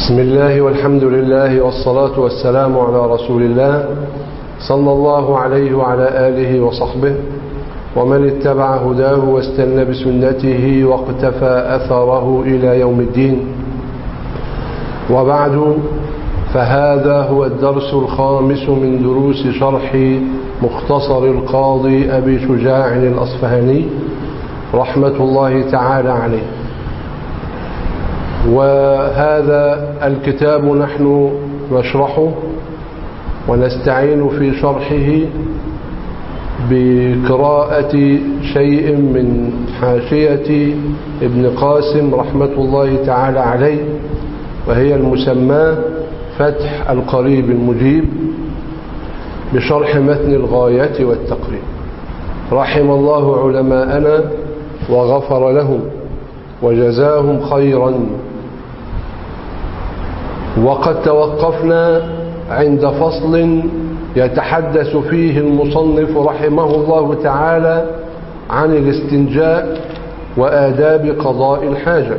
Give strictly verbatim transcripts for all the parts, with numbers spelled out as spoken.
بسم الله والحمد لله والصلاة والسلام على رسول الله صلى الله عليه وعلى آله وصحبه ومن اتبع هداه واستنى بسنته واقتفى أثره إلى يوم الدين. وبعد، فهذا هو الدرس الخامس من دروس شرح مختصر القاضي أبي شجاع الأصفهاني رحمة الله تعالى عليه. وهذا الكتاب نحن نشرحه ونستعين في شرحه بقراءة شيء من حاشية ابن قاسم رحمة الله تعالى عليه، وهي المسمى فتح القريب المجيب بشرح متن الغاية والتقريب. رحم الله علماءنا وغفر لهم وجزاهم خيرا. وقد توقفنا عند فصل يتحدث فيه المصنف رحمه الله تعالى عن الاستنجاء وآداب قضاء الحاجة.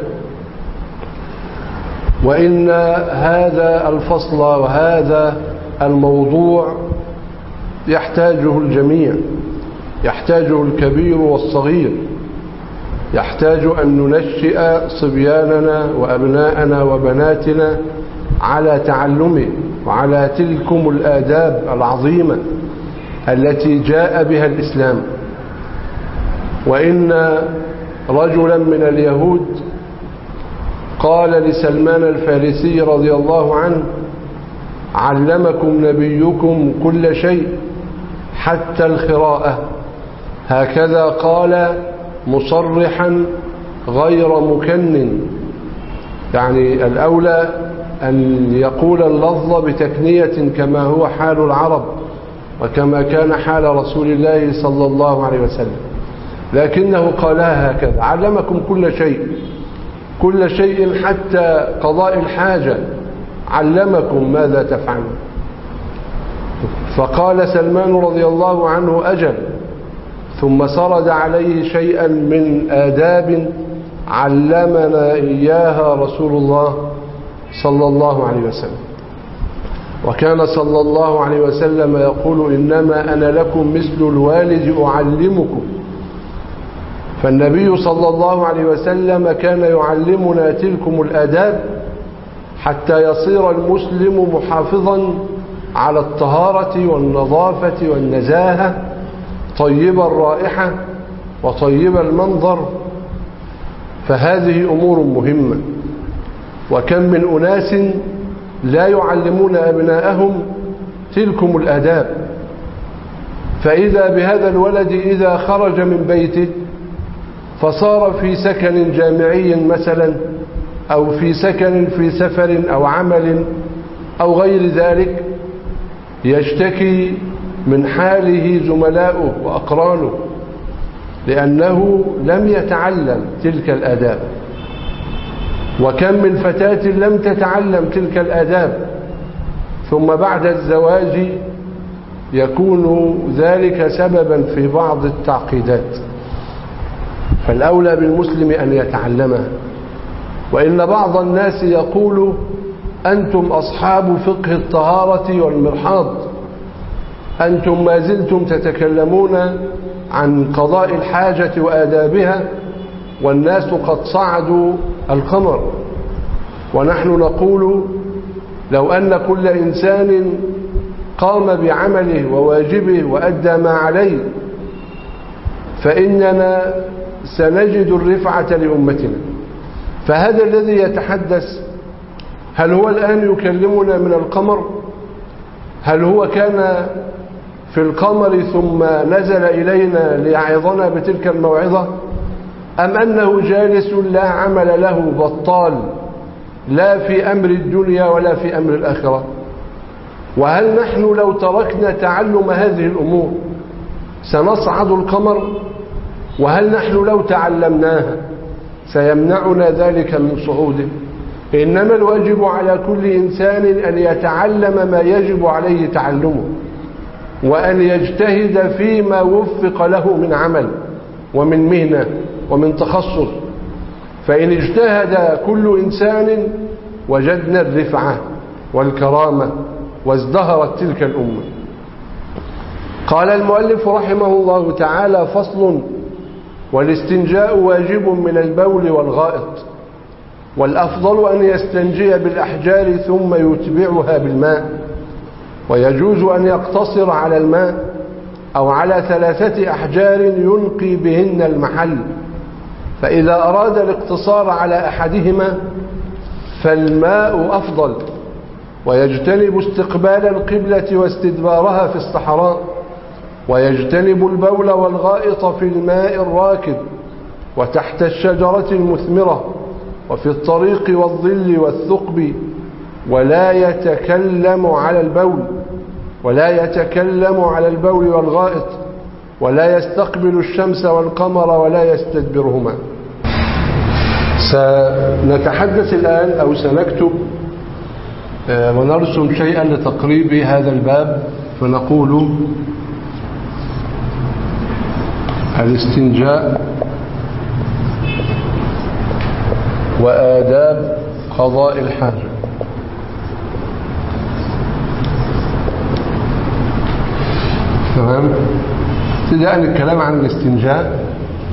وإن هذا الفصل وهذا الموضوع يحتاجه الجميع، يحتاجه الكبير والصغير، يحتاج أن ننشئ صبياننا وأبناءنا وبناتنا على تعلمه وعلى تلكم الآداب العظيمة التي جاء بها الإسلام. وإن رجلا من اليهود قال لسلمان الفارسي رضي الله عنه: علمكم نبيكم كل شيء حتى الخراءة. هكذا قال مصرحا غير مكنن، يعني الأولى أن يقول اللفظ بتكنية كما هو حال العرب وكما كان حال رسول الله صلى الله عليه وسلم، لكنه قالها هكذا: علمكم كل شيء، كل شيء حتى قضاء الحاجة علمكم ماذا تفعلون. فقال سلمان رضي الله عنه: أجل. ثم سرد عليه شيئا من آداب علمنا إياها رسول الله صلى الله عليه وسلم. وكان صلى الله عليه وسلم يقول: إنما أنا لكم مثل الوالد أعلمكم. فالنبي صلى الله عليه وسلم كان يعلمنا تلكم الآداب حتى يصير المسلم محافظا على الطهارة والنظافة والنزاهة، طيب الرائحة وطيب المنظر. فهذه أمور مهمة. وكم من أناس لا يعلمون أبناءهم تلكم الآداب، فإذا بهذا الولد إذا خرج من بيته فصار في سكن جامعي مثلا، أو في سكن في سفر أو عمل أو غير ذلك، يشتكي من حاله زملاؤه وأقرانه لأنه لم يتعلم تلك الآداب. وكم من فتاة لم تتعلم تلك الآداب، ثم بعد الزواج يكون ذلك سببا في بعض التعقيدات. فالأولى بالمسلم أن يتعلمها. وإن بعض الناس يقول: أنتم أصحاب فقه الطهارة والمرحاض، أنتم ما زلتم تتكلمون عن قضاء الحاجة وآدابها والناس قد صعدوا القمر. ونحن نقول: لو أن كل إنسان قام بعمله وواجبه وأدى ما عليه فإننا سنجد الرفعة لأمتنا. فهذا الذي يتحدث، هل هو الآن يكلمنا من القمر؟ هل هو كان في القمر ثم نزل إلينا ليعظنا بتلك الموعظة، أم أنه جالس لا عمل له بطال لا في أمر الدنيا ولا في أمر الآخرة؟ وهل نحن لو تركنا تعلم هذه الأمور سنصعد القمر؟ وهل نحن لو تعلمناها سيمنعنا ذلك من صعوده؟ إنما الواجب على كل إنسان أن يتعلم ما يجب عليه تعلمه، وأن يجتهد فيما وفق له من عمل ومن مهنة ومن تخصص. فإن اجتهد كل إنسان وجدنا الرفعة والكرامة وازدهرت تلك الأمة. قال المؤلف رحمه الله تعالى: فصل: والاستنجاء واجب من البول والغائط، والأفضل أن يستنجي بالأحجار ثم يتبعها بالماء، ويجوز أن يقتصر على الماء أو على ثلاثة أحجار ينقي بهن المحل، فإذا أراد الاقتصار على أحدهما فالماء أفضل، ويجتنب استقبال القبلة واستدبارها في الصحراء، ويجتنب البول والغائط في الماء الراكد وتحت الشجرة المثمرة وفي الطريق والظل والثقب، ولا يتكلم على البول ولا يتكلم على البول والغائط، ولا يستقبل الشمس والقمر ولا يستدبرهما. سنتحدث الآن أو سنكتب ونرسم شيئا لتقريب هذا الباب، فنقول: الاستنجاء وآداب قضاء الحاجة. تمام. ابتداء الكلام عن الاستنجاء.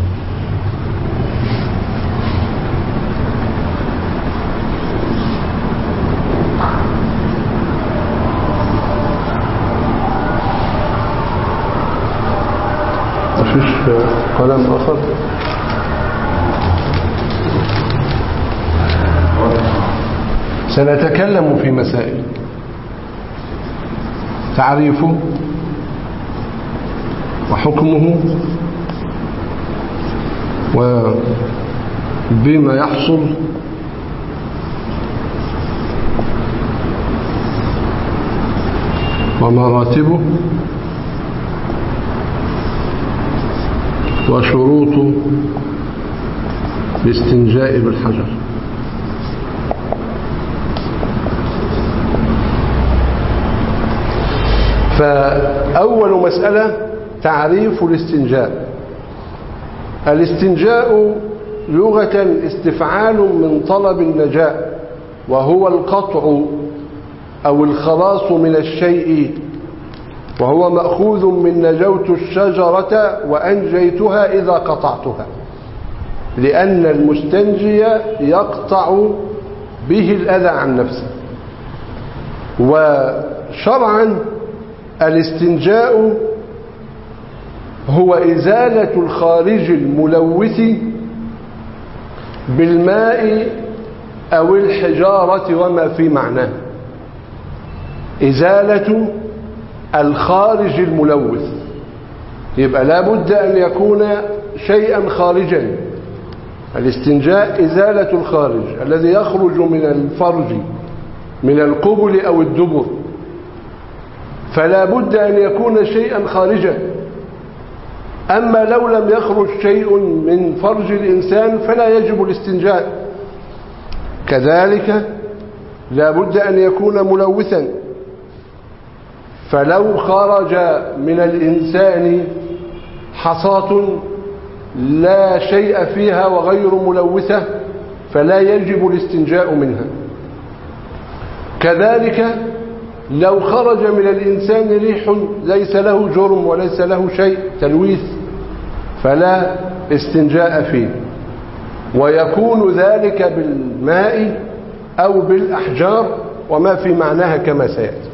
مفيش قلم آخر؟ سنتكلم في مسائل: تعريفه، وحكمه، وبما يحصل، ومراتبه، وشروط الاستنجاء بالحجر. فأول مسألة تعريف الاستنجاء. الاستنجاء لغة استفعال من طلب النجاء، وهو القطع أو الخلاص من الشيء، وهو مأخوذ من نجوت الشجرة وأنجيتها إذا قطعتها، لأن المستنجي يقطع به الأذى عن نفسه. وشرعا الاستنجاء هو إزالة الخارج الملوث بالماء أو الحجارة وما في معناه. إزالة الخارج الملوث، يبقى لا بد أن يكون شيئا خارجا. الاستنجاء إزالة الخارج الذي يخرج من الفرج من القبل أو الدبر، فلا بد أن يكون شيئا خارجا. أما لو لم يخرج شيء من فرج الإنسان فلا يجب الاستنجاء. كذلك لا بد أن يكون ملوثا، فلو خرج من الإنسان حصاة لا شيء فيها وغير ملوثة فلا يجب الاستنجاء منها. كذلك لو خرج من الإنسان ريح ليس له جرم وليس له شيء تلويث فلا استنجاء فيه، ويكون ذلك بالماء أو بالأحجار وما في معناها كما سيأتي.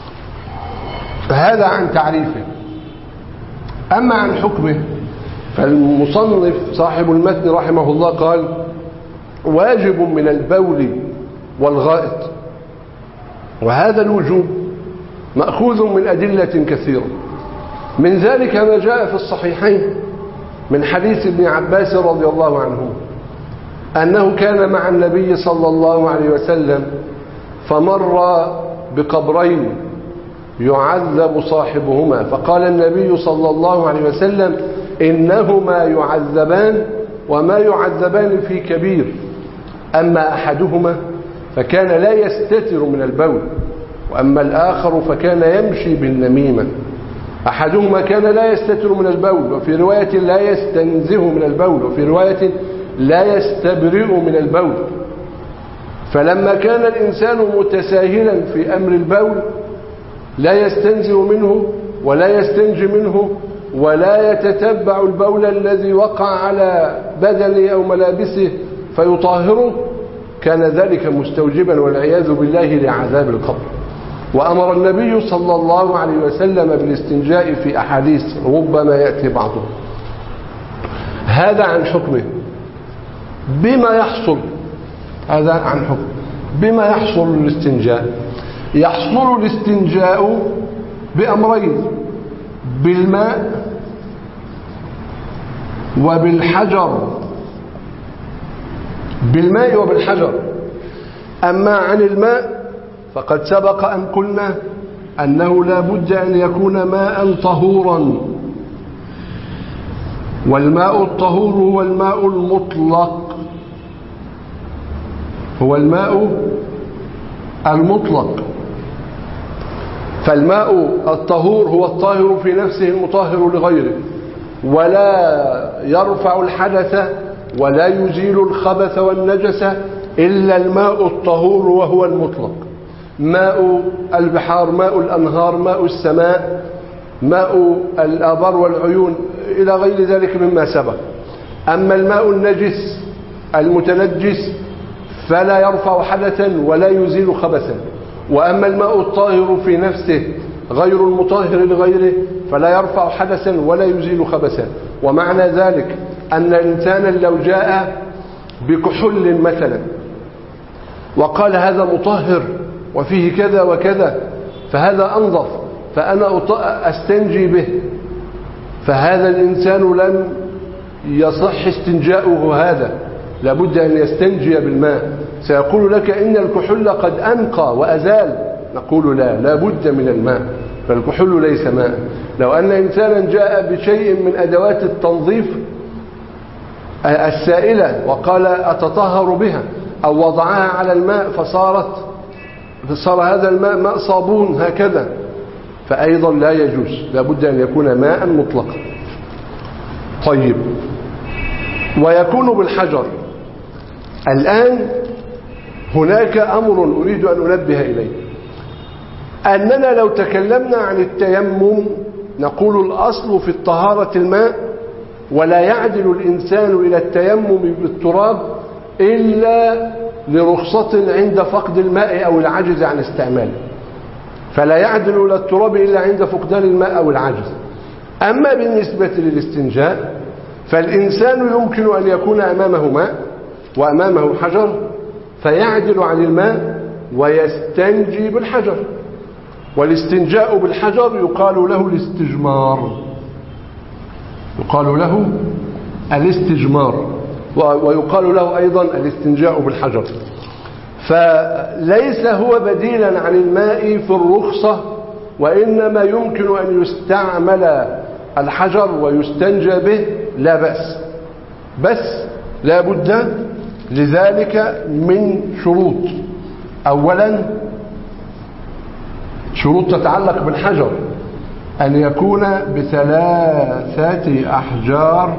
هذا عن تعريفه. أما عن حكمه فالمصنف صاحب المتن رحمه الله قال: واجب من البول والغائط. وهذا الوجوب مأخوذ من أدلة كثيرة، من ذلك ما جاء في الصحيحين من حديث ابن عباس رضي الله عنه أنه كان مع النبي صلى الله عليه وسلم فمر بقبرين يعذب صاحبهما، فقال النبي صلى الله عليه وسلم: إنهما يعذبان وما يعذبان في كبير، أما أحدهما فكان لا يستتر من البول، وأما الآخر فكان يمشي بالنميمة. أحدهما كان لا يستتر من البول، وفي رواية لا يستنزه من البول، وفي رواية لا يستبرئ من البول. فلما كان الإنسان متساهلا في أمر البول لا يستنزه منه ولا يستنجي منه ولا يتتبع البول الذي وقع على بدنه أو ملابسه فيطهره، كان ذلك مستوجبا والعياذ بالله لعذاب القبر. وأمر النبي صلى الله عليه وسلم بالاستنجاء في أحاديث ربما يأتي بعضه. هذا عن حكمه. بما يحصل هذا عن حكم بما يحصل الاستنجاء. يحصل الاستنجاء بأمرين: بالماء وبالحجر. بالماء وبالحجر. أما عن الماء فقد سبق أن قلنا أنه لا بد أن يكون ماء طهورا، والماء الطهور هو الماء المطلق هو الماء المطلق فالماء الطهور هو الطاهر في نفسه المطهر لغيره، ولا يرفع الحدث ولا يزيل الخبث والنجس إلا الماء الطهور وهو المطلق. ماء البحار، ماء الأنهار، ماء السماء، ماء الآبار والعيون إلى غير ذلك مما سبق. أما الماء النجس المتنجس فلا يرفع حدثا ولا يزيل خبثا، وأما الماء الطاهر في نفسه غير المطهر لغيره فلا يرفع حدثا ولا يزيل خبثا. ومعنى ذلك أن إنسانا لو جاء بكحول مثلا وقال هذا مطهر وفيه كذا وكذا فهذا أنظف فأنا أستنجي به، فهذا الإنسان لم يصح استنجاؤه، هذا لابد أن يستنجي بالماء. سيقول لك إن الكحول قد أنقى وأزال، نقول لا، لابد من الماء، فالكحول ليس ماء. لو أن إنسانا جاء بشيء من أدوات التنظيف السائلة وقال أتطهر بها أو وضعها على الماء فصارت فصار هذا الماء ماء صابون هكذا، فأيضا لا يجوز، لابد أن يكون ماء مطلقا. طيب، ويكون بالحجر. الآن هناك أمر أريد أن أنبه إليه، أننا لو تكلمنا عن التيمم نقول الأصل في الطهارة الماء، ولا يعدل الإنسان إلى التيمم بالتراب إلا لرخصة عند فقد الماء أو العجز عن استعماله، فلا يعدل إلى التراب إلا عند فقدان الماء أو العجز. أما بالنسبة للاستنجاء فالإنسان يمكن أن يكون أمامه ماء وأمامه حجر فيعدل عن الماء ويستنجي بالحجر، والاستنجاء بالحجر يقال له الاستجمار يقال له الاستجمار ويقال له أيضا الاستنجاء بالحجر. فليس هو بديلا عن الماء في الرخصة، وإنما يمكن أن يستعمل الحجر ويستنجى به لا بأس، بس لا بد لذلك من شروط. أولا شروط تتعلق بالحجر: أن يكون بثلاثة أحجار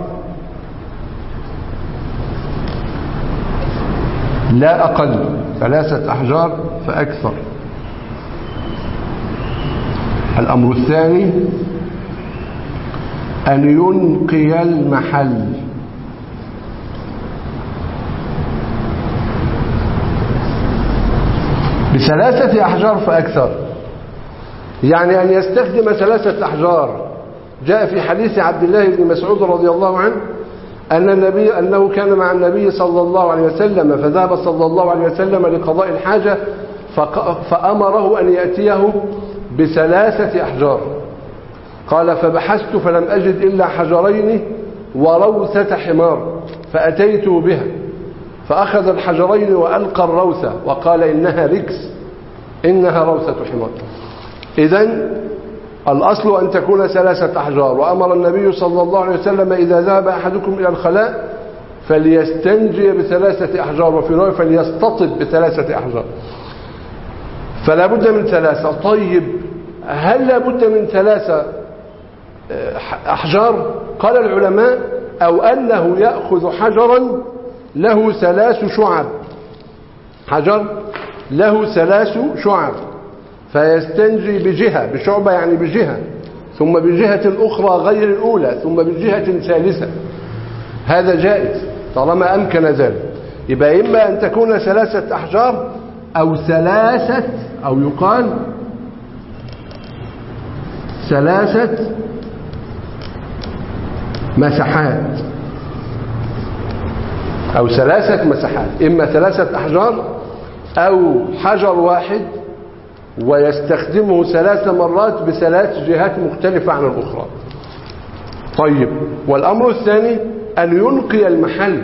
لا أقل، ثلاثة أحجار فأكثر. الأمر الثاني أن ينقي المحل، بثلاثة أحجار فأكثر، يعني أن يستخدم ثلاثة أحجار. جاء في حديث عبد الله بن مسعود رضي الله عنه أن النبي أنه كان مع النبي صلى الله عليه وسلم، فذهب صلى الله عليه وسلم لقضاء الحاجة فأمره أن يأتيه بثلاثة أحجار. قال: فبحثت فلم أجد إلا حجرين وروثة حمار فأتيته بها، فأخذ الحجرين وألقى الروثة وقال: إنها ركس، إنها روثة حمار. إذن الأصل أن تكون ثلاثة أحجار. وأمر النبي صلى الله عليه وسلم إذا ذهب أحدكم إلى الخلاء فليستنجي بثلاثة أحجار، وفي رواية فليستطب بثلاثة أحجار. فلا بد من ثلاثة. طيب، هل لا بد من ثلاثة أحجار؟ قال العلماء: أو أنه يأخذ حجرا له ثلاث شعب، حجر له ثلاث شعب فيستنجي بجهة، بشعبة يعني بجهة، ثم بجهة أخرى غير الأولى، ثم بجهة ثالثة، هذا جائز طالما أمكن ذلك. يبقى إما أن تكون ثلاثة أحجار أو ثلاثة، أو يقال ثلاثة مساحات أو ثلاثة مساحات، إما ثلاثة أحجار أو حجر واحد ويستخدمه ثلاث مرات بثلاث جهات مختلفة عن الأخرى. طيب، والأمر الثاني أن ينقي المحل.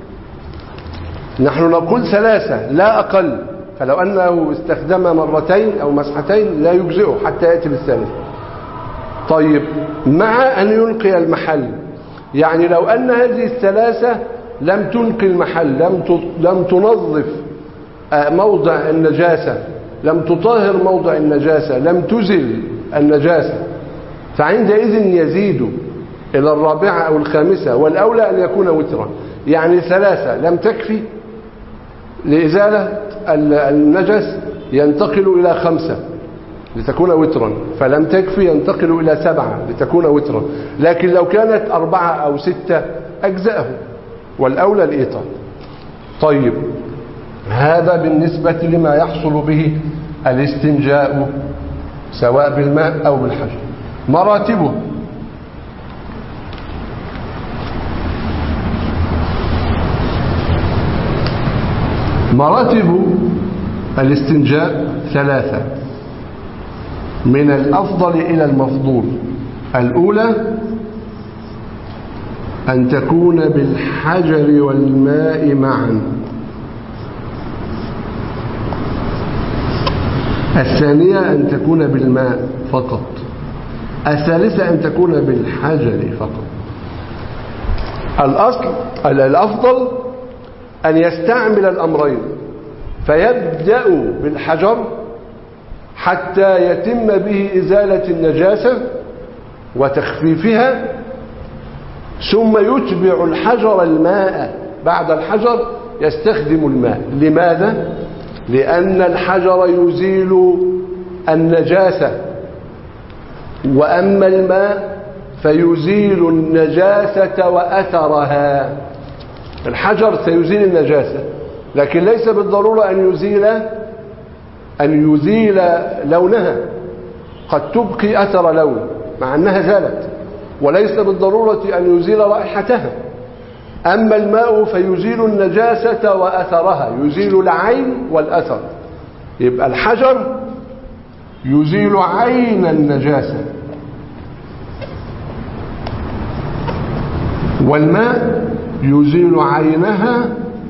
نحن نقول ثلاثة لا أقل، فلو أنه استخدم مرتين أو مسحتين لا يجزئه حتى يأتي بالثالث. طيب، مع أن ينقي المحل، يعني لو أن هذه الثلاثة لم تنقي المحل، لم لم تنظف موضع النجاسة، لم تطهر موضع النجاسة، لم تزل النجاسة، فعندئذ يزيد إلى الرابعة أو الخامسة، والأولى أن يكون وترا. يعني ثلاثة لم تكفي لإزالة النجس ينتقل إلى خمسة لتكون وترا، فلم تكفي ينتقل إلى سبعة لتكون وترا. لكن لو كانت أربعة أو ستة أجزأه، والأولى الإيطان. طيب، هذا بالنسبة لما يحصل به الاستنجاء سواء بالماء أو بالحجر. مراتبه: مراتب الاستنجاء ثلاثة من الأفضل إلى المفضول. الأولى أن تكون بالحجر والماء معا. الثانية أن تكون بالماء فقط. الثالثة أن تكون بالحجر فقط. الأصل الأفضل أن يستعمل الأمرين، فيبدأ بالحجر حتى يتم به إزالة النجاسة وتخفيفها، ثم يتبع الحجر الماء. بعد الحجر يستخدم الماء. لماذا؟ لأن الحجر يزيل النجاسة، وأما الماء فيزيل النجاسة وأثرها. الحجر سيزيل النجاسة، لكن ليس بالضرورة أن يزيل أن يزيل لونها، قد تبقي أثر لون مع أنها زالت، وليس بالضرورة أن يزيل رائحتها. أما الماء فيزيل النجاسة وأثرها، يزيل العين والأثر. يبقى الحجر يزيل عين النجاسة، والماء يزيل عينها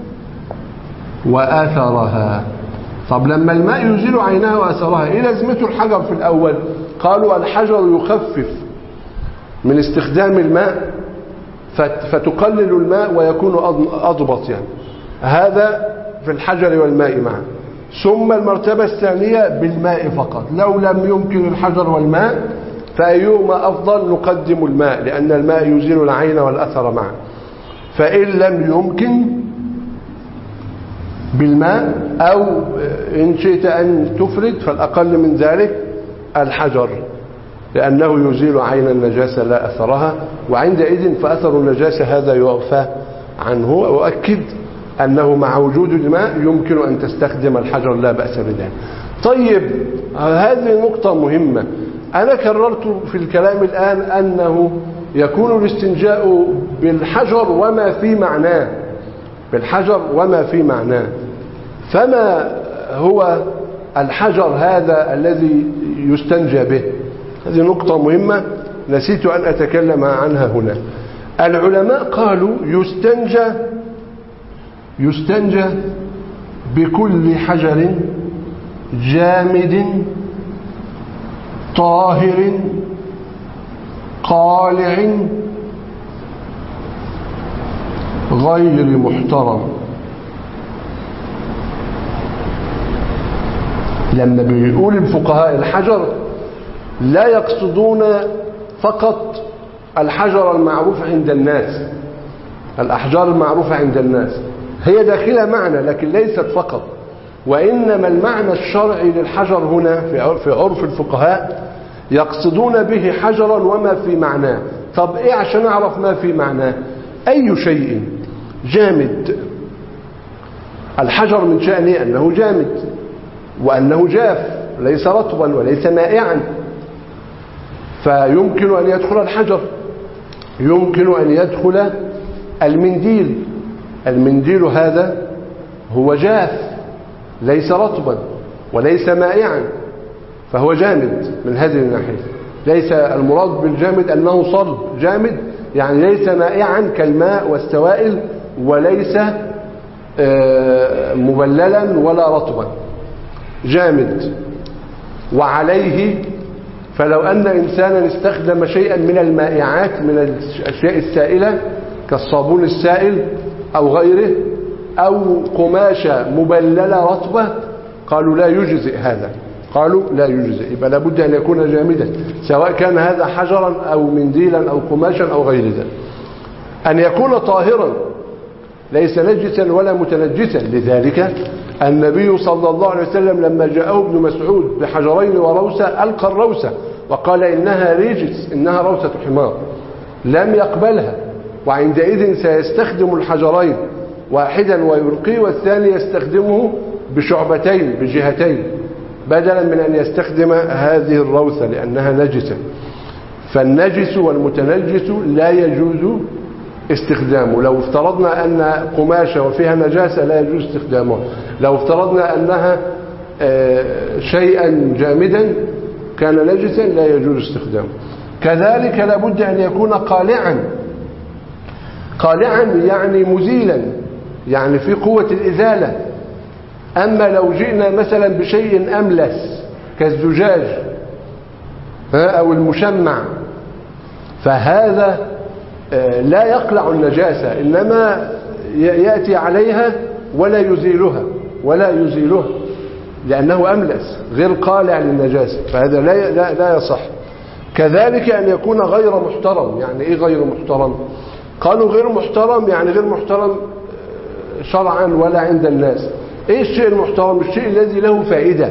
وأثرها. طب لما الماء يزيل عينها وأثرها، إيه لازمته الحجر في الأول؟ قالوا الحجر يخفف من استخدام الماء فتقلل الماء ويكون أضبط، يعني هذا في الحجر والماء معا. ثم المرتبة الثانية بالماء فقط. لو لم يمكن الحجر والماء فأيهما أفضل؟ نقدم الماء، لأن الماء يزيل العين والأثر معا. فإن لم يمكن بالماء، أو إن شئت أن تفرد فالأقل من ذلك الحجر، لأنه يزيل عين النجاسة لا أثرها، وعندئذ فأثر النجاسة هذا يعفى عنه. وأؤكد أنه مع وجود الماء يمكن أن تستخدم الحجر لا بأس بذلك. طيب، هذه نقطة مهمة. أنا كررت في الكلام الآن أنه يكون الاستنجاء بالحجر وما في معناه، بالحجر وما في معناه. فما هو الحجر هذا الذي يستنجى به؟ هذه نقطة مهمة نسيت أن أتكلم عنها هنا. العلماء قالوا يستنجى يستنجى بكل حجر جامد طاهر قالع غير محترم. لما بيقول الفقهاء الحجر لا يقصدون فقط الحجر المعروف عند الناس، الأحجار المعروفة عند الناس هي داخلة معنا، لكن ليست فقط. وإنما المعنى الشرعي للحجر هنا في عرف الفقهاء يقصدون به حجرا وما في معناه. طب إيه عشان أعرف ما في معناه؟ أي شيء جامد، الحجر من شأنه أنه جامد وأنه جاف ليس رطبا وليس مائعا، فيمكن أن يدخل الحجر، يمكن أن يدخل المنديل. المنديل هذا هو جاف ليس رطبا وليس مائعا، فهو جامد من هذه الناحية. ليس المراد بالجامد أنه صلب، جامد يعني ليس مائعا كالماء والسوائل، وليس مبللا ولا رطبا، جامد. وعليه فلو أن إنسانا استخدم شيئا من المائعات من الأشياء السائلة كالصابون السائل أو غيره، أو قماشة مبللة رطبة، قالوا لا يجزئ هذا، قالوا لا يجزئ، يبقى لابد أن يكون جامدا، سواء كان هذا حجرا أو منديلا أو قماشا أو غير ذلك. أن يكون طاهرا ليس نجسا ولا متنجسا. لذلك النبي صلى الله عليه وسلم لما جاءه ابن مسعود بحجرين وروسة ألقى الروسة وقال إنها رجس، إنها روسة حمار، لم يقبلها. وعندئذ سيستخدم الحجرين واحدا ويلقي، والثاني يستخدمه بشعبتين بجهتين بدلا من أن يستخدم هذه الروثة لأنها نجسة. فالنجس والمتنجس لا يجوز استخدامه. لو افترضنا أن قماشة وفيها نجاسة لا يجوز استخدامها، لو افترضنا أنها شيئا جامدا كان نجسا لا يجوز استخدامه. كذلك لابد أن يكون قالعا، قالعا يعني مزيلا، يعني في قوة الإزالة. أما لو جئنا مثلا بشيء أملس كالزجاج أو المشمع فهذا لا يقلع النجاسة، إنما يأتي عليها ولا يزيلها ولا يزيلها لأنه أملس غير قالع للنجاسة، فهذا لا لا لا يصح. كذلك أن يكون غير محترم. يعني إيه غير محترم؟ قالوا غير محترم يعني غير محترم شرعا ولا عند الناس. إيه الشيء المحترم؟ الشيء الذي له فائدة.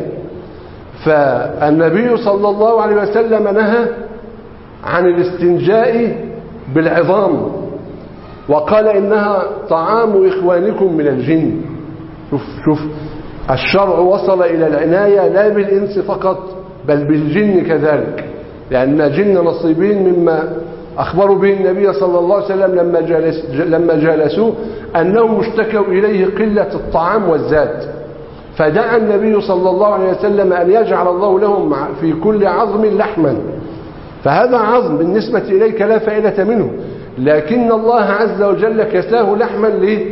فالنبي صلى الله عليه وسلم نهى عن الاستنجاء بالعظام وقال إنها طعام إخوانكم من الجن. شوف شوف الشرع وصل إلى العناية لا بالإنس فقط بل بالجن كذلك، لأن جن نصيبين مما أخبروا به النبي صلى الله عليه وسلم لما جالس لما جالسوه أنهم اشتكوا إليه قلة الطعام والزاد، فدعا النبي صلى الله عليه وسلم أن يجعل الله لهم في كل عظم لحما. فهذا عظم بالنسبة إليك لا فائدة منه، لكن الله عز وجل كساه لحما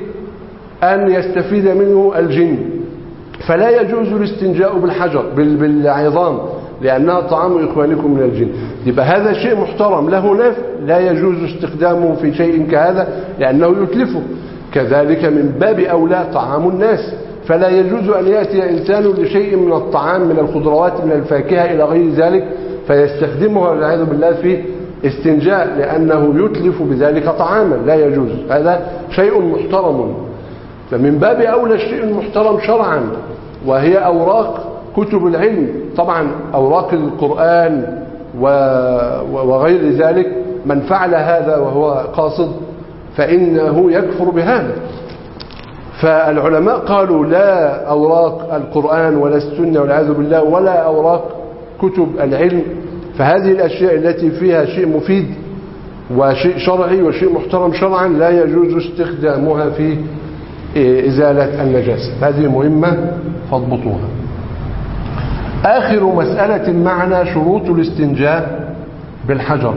لأن يستفيد منه الجن. فلا يجوز الاستنجاء بالحجر بالعظام لأنها طعام إخوانكم من الجن. يبقى هذا شيء محترم له نفع، لا يجوز استخدامه في شيء كهذا لأنه يتلفه. كذلك من باب أولى طعام الناس، فلا يجوز أن يأتي إنسان لشيء من الطعام من الخضروات من الفاكهة إلى غير ذلك فيستخدمها والعياذ بالله في استنجاء لأنه يتلف بذلك طعاما، لا يجوز. هذا شيء محترم. فمن باب أولى الشيء المحترم شرعا وهي أوراق كتب العلم. طبعا أوراق القرآن وغير ذلك من فعل هذا وهو قاصد فإنه يكفر بهذا. فالعلماء قالوا لا أوراق القرآن ولا السنة والعياذ بالله ولا أوراق كتب العلم، فهذه الأشياء التي فيها شيء مفيد وشيء شرعي وشيء محترم شرعا لا يجوز استخدامها في إزالة النجاسة. هذه مهمة فاضبطوها. آخر مسألة معنا شروط الاستنجاء بالحجر.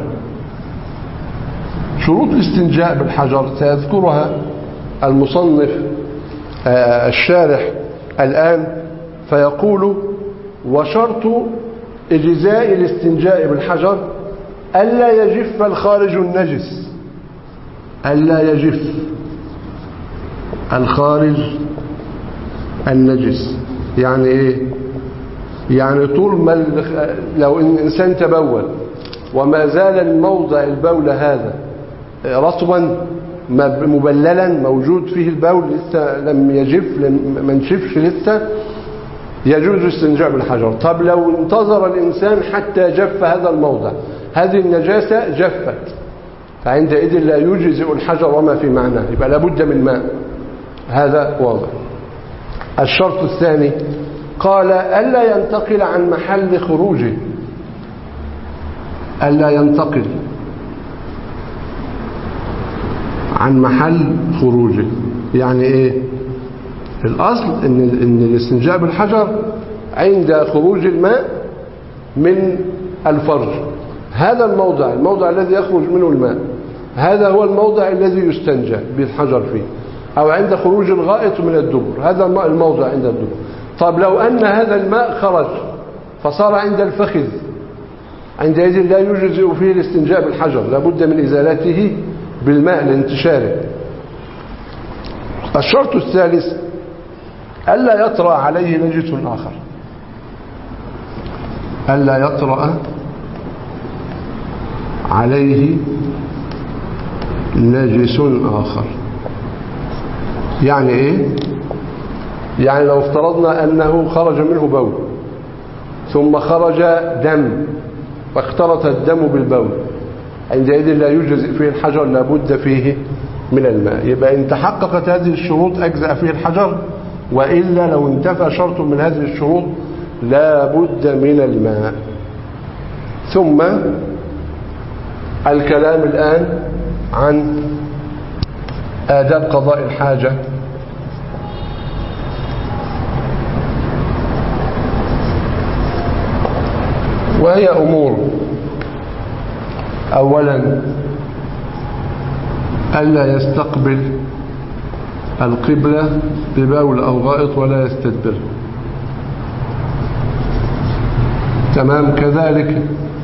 شروط الاستنجاء بالحجر سيذكرها المصنف الشارح الآن، فيقول: وشرط إجزاء الاستنجاء بالحجر ألا يجف الخارج النجس، ألا يجف الخارج النجس. يعني إيه؟ يعني طول ما لو إن إنسان تبول وما زال الموضع البول هذا رطبا مبللا موجود فيه البول لسه لم يجف، لم ما نشفش لسه، يجوز الاستنجاء بالحجر. طب لو انتظر الإنسان حتى جف هذا الموضع، هذه النجاسة جفت، فعندئذ لا يجزئ الحجر وما في معناه، يبقى لابد من ماء، هذا واضح. الشرط الثاني قال ألا ينتقل عن محل خروجه، ألا ينتقل عن محل خروجه. يعني ايه؟ الأصل إن, إن الاستنجاء بالحجر عند خروج الماء من الفرج، هذا الموضع الموضع الذي يخرج منه الماء، هذا هو الموضع الذي يستنجى بالحجر فيه، أو عند خروج الغائط من الدبر، هذا الموضع عند الدبر. طب لو أن هذا الماء خرج فصار عند الفخذ، عندئذ لا يجزئ فيه الاستنجاء بالحجر، لابد من إزالته بالماء لانتشاره. الشرط الثالث ألا يطرأ عليه نجس آخر، ألا يطرأ عليه نجس آخر. يعني إيه؟ يعني لو افترضنا أنه خرج منه بول ثم خرج دم فاختلط الدم بالبول، عندئذ لا يجزئ فيه الحجر، لابد فيه من الماء. يبقى إن تحققت هذه الشروط أجزأ فيه الحجر، وإلا لو انتفى شرط من هذه الشروط لابد من الماء. ثم الكلام الآن عن آداب قضاء الحاجة. وهي أمور: أولا ألا يستقبل القبلة ببول أو غائط ولا يستدبر، تمام. كذلك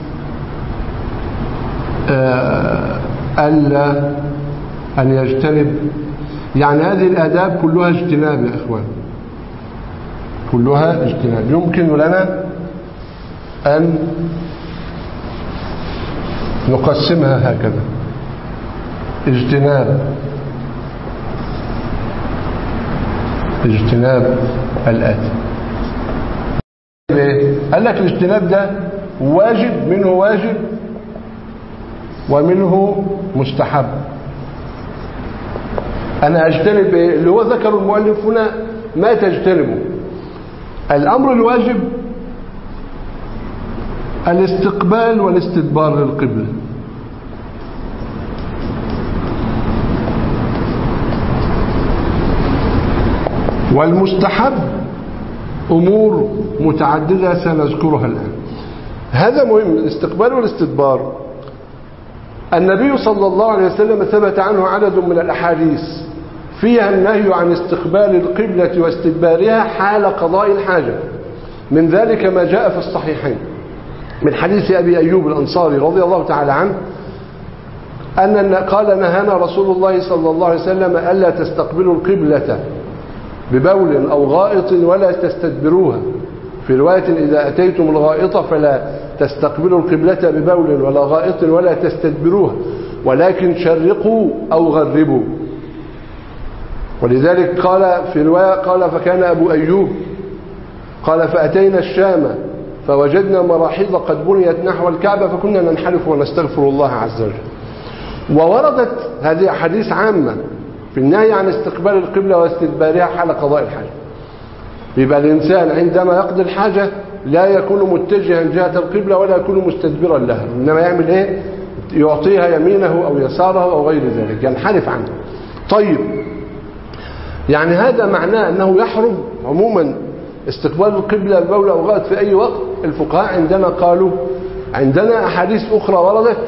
ألا أن يجتنب، يعني هذه الآداب كلها اجتناب يا إخوان، كلها اجتناب. يمكن لنا أن نقسمها هكذا: اجتناب اجتناب الآتي. قال لك الاجتناب ده واجب، منه واجب ومنه مستحب. أنا أجتنب اللي هو ذكر المؤلف هنا ما تجتنبه. الأمر الواجب الاستقبال والاستدبار للقبلة، والمستحب أمور متعددة سنذكرها الآن. هذا مهم، الاستقبال والاستدبار. النبي صلى الله عليه وسلم ثبت عنه عدد من الأحاديث فيها النهي عن استقبال القبلة واستدبارها حال قضاء الحاجة. من ذلك ما جاء في الصحيحين من حديث أبي أيوب الأنصاري رضي الله تعالى عنه أن قال: نهانا رسول الله صلى الله عليه وسلم ألا تستقبلوا القبلة ببول أو غائط ولا تستدبروها. في رواية: إذا أتيتم الغائط فلا تستقبلوا القبلة ببول ولا غائط ولا تستدبروها، ولكن شرقوا أو غربوا. ولذلك قال في رواية قال: فكان أبو أيوب قال: فأتينا الشام فوجدنا مراحيض قد بنيت نحو الكعبة فكنا ننحرف ونستغفر الله عز وجل. ووردت هذه أحاديث عامة في النهي عن استقبال القبلة واستدبارها حال قضاء الحاجة. يبقى الإنسان عندما يقضي الحاجة لا يكون متجها جهة القبلة ولا يكون مستدبرا لها، إنما يعمل إيه؟ يعطيها يمينه أو يساره أو غير ذلك، ينحرف عنه. طيب، يعني هذا معناه أنه يحرم عموما استقبال القبلة ببول أو غائط في أي وقت. الفقهاء عندنا قالوا عندنا أحاديث أخرى وردت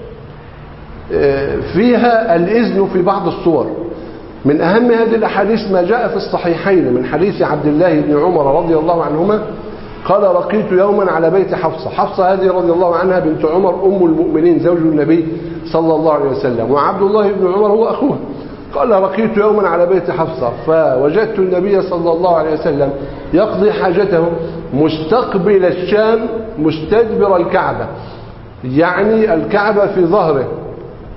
فيها الإذن في بعض الصور. من أهم هذه الأحاديث ما جاء في الصحيحين من حديث عبد الله بن عمر رضي الله عنهما قال: رقيت يوما على بيت حفصة. حفصة هذه رضي الله عنها بنت عمر أم المؤمنين زوج النبي صلى الله عليه وسلم، وعبد الله بن عمر هو أخوها. قال: رقيت يوما على بيت حفصة فوجدت النبي صلى الله عليه وسلم يقضي حاجته مستقبل الشام مستدبر الكعبة، يعني الكعبة في ظهره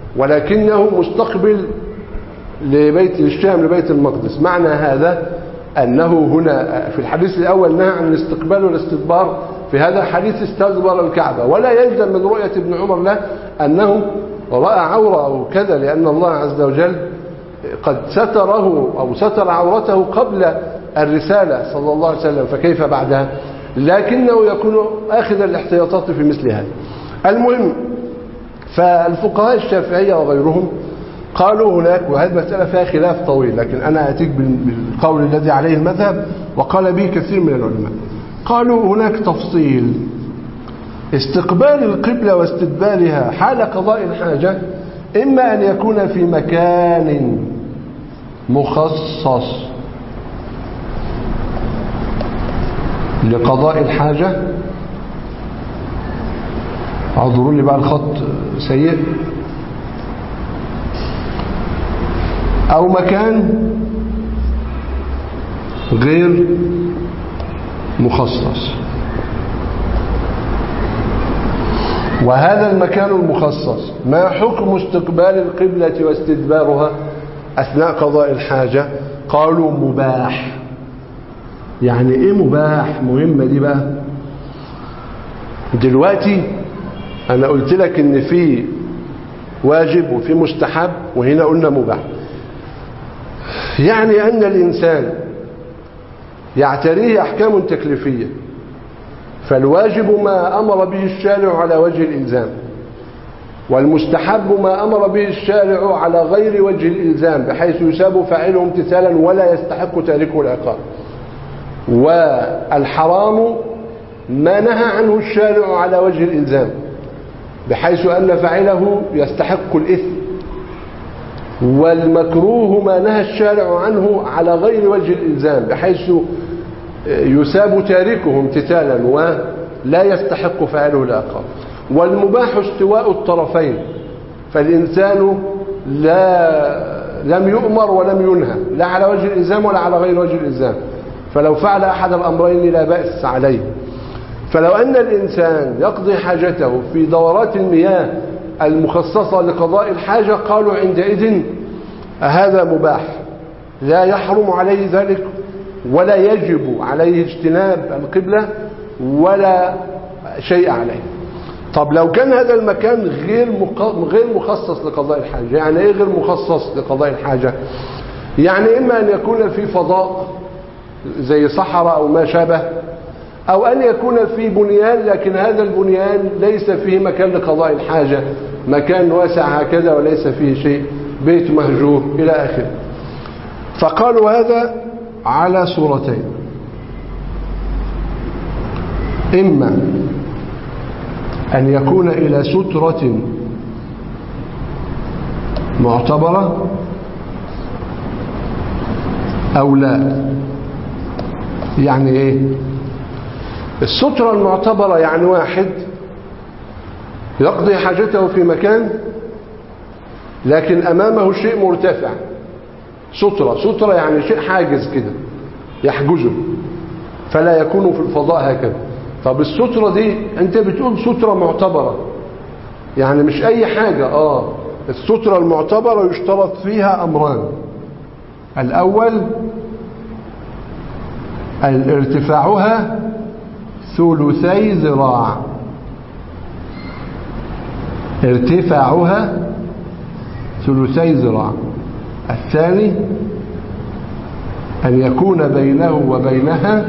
ولكنه مستقبل لبيت الشام لبيت المقدس. معنى هذا أنه هنا في الحديث الأول نهى عن الاستقبال والاستدبار، في هذا الحديث استدبر الكعبة، ولا يلزم من رؤية ابن عمر له أنه رأى عورة أو كذا، لأن الله عز وجل قد ستره أو ستر عورته قبل الرسالة صلى الله عليه وسلم، فكيف بعدها؟ لكنه يكون آخذ الاحتياطات في مثل هذا. المهم، فالفقهاء الشافعية وغيرهم قالوا هناك، وهذه المسألة فيها خلاف طويل، لكن أنا أتيك بالقول الذي عليه المذهب وقال به كثير من العلماء. قالوا هناك تفصيل: استقبال القبلة واستدبارها حال قضاء الحاجة إما أن يكون في مكان مخصص لقضاء الحاجة. اعذروا لي بقى الخط سيء. أو مكان غير مخصص، وهذا المكان المخصص ما حكم استقبال القبلة واستدبارها أثناء قضاء الحاجة؟ قالوا مباح. يعني إيه مباح؟ مهمة دي بقى. دلوقتي أنا قلت لك إن في واجب وفي مستحب، وهنا قلنا مباح. يعني أن الإنسان يعتريه أحكام تكليفية، فالواجب ما أمر به الشارع على وجه الإلزام، والمستحب ما أمر به الشارع على غير وجه الإلزام بحيث يساب فاعله امتثالا ولا يستحق تاركه العقاب، والحرام ما نهى عنه الشارع على وجه الإلزام بحيث أن فاعله يستحق الإثم، والمكروه ما نهى الشارع عنه على غير وجه الإلزام بحيث يساب تاركه امتثالا ولا يستحق فاعله العقاب، والمباح استواء الطرفين، فالإنسان لا لم يؤمر ولم ينهى لا على وجه الإلزام ولا على غير وجه الإلزام، فلو فعل أحد الأمرين لا بأس عليه. فلو أن الإنسان يقضي حاجته في دورات المياه المخصصة لقضاء الحاجة قالوا عندئذ هذا مباح، لا يحرم عليه ذلك ولا يجب عليه اجتناب القبلة ولا شيء عليه. طب لو كان هذا المكان غير غير مخصص لقضاء الحاجة، يعني ايه غير مخصص لقضاء الحاجة؟ يعني إما أن يكون في فضاء زي صحراء أو ما شابه، أو أن يكون في بنيان لكن هذا البنيان ليس فيه مكان لقضاء الحاجة، مكان واسع هكذا وليس فيه شيء، بيت مهجور إلى آخره. فقالوا هذا على صورتين: إما أن يكون إلى سترة معتبرة أو لا. يعني إيه السترة المعتبرة؟ يعني واحد يقضي حاجته في مكان لكن أمامه شيء مرتفع، سترة سترة يعني شيء حاجز كده يحجزه فلا يكون في الفضاء هكذا. طب السترة دي أنت بتقول سترة معتبرة، يعني مش أي حاجة. آه السترة المعتبرة يشترط فيها أمران: الأول ارتفاعها ثلثي ذراع، ارتفاعها ثلثي ذراع. الثاني أن يكون بينه وبينها